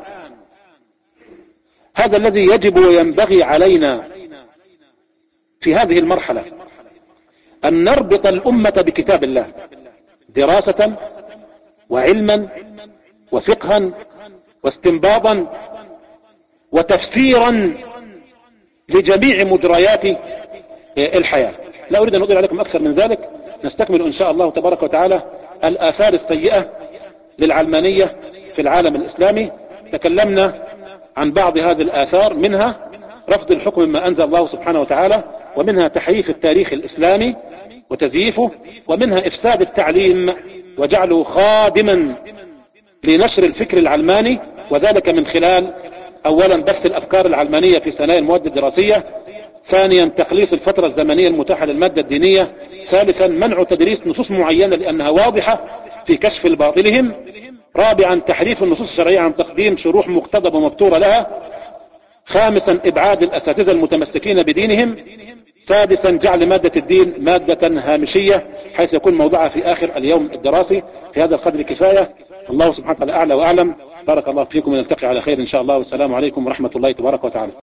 هذا الذي يجب وينبغي علينا في هذه المرحلة، أن نربط الأمة بكتاب الله دراسة وعلما وفقها واستنباطا وتفسيرا لجميع مجريات الحياة. لا أريد أن أطيل عليكم أكثر من ذلك، نستكمل إن شاء الله تبارك وتعالى الآثار السيئة للعلمانية في العالم الإسلامي. تكلمنا عن بعض هذه الآثار، منها رفض الحكم مما أنزل الله سبحانه وتعالى، ومنها تحريف التاريخ الإسلامي وتزييفه، ومنها إفساد التعليم وجعله خادما لنشر الفكر العلماني، وذلك من خلال أولا بث الأفكار العلمانية في ثنايا المواد الدراسية، ثانيا تقليص الفترة الزمنية المتاحة للمادة الدينية، ثالثا منع تدريس نصوص معينة لأنها واضحة في كشف باطلهم، رابعا تحريف النصوص الشرعية عن تقديم شروح مقتضبة ومبتورة لها، خامسا إبعاد الأساتذة المتمسكين بدينهم، سادسا جعل مادة الدين مادة هامشية حيث يكون موضوعها في آخر اليوم الدراسي. في هذا القدر كفاية. الله سبحانه وتعالى أعلى وأعلم. بارك الله فيكم ونلتقي على خير إن شاء الله، والسلام عليكم ورحمة الله تبارك وتعالى.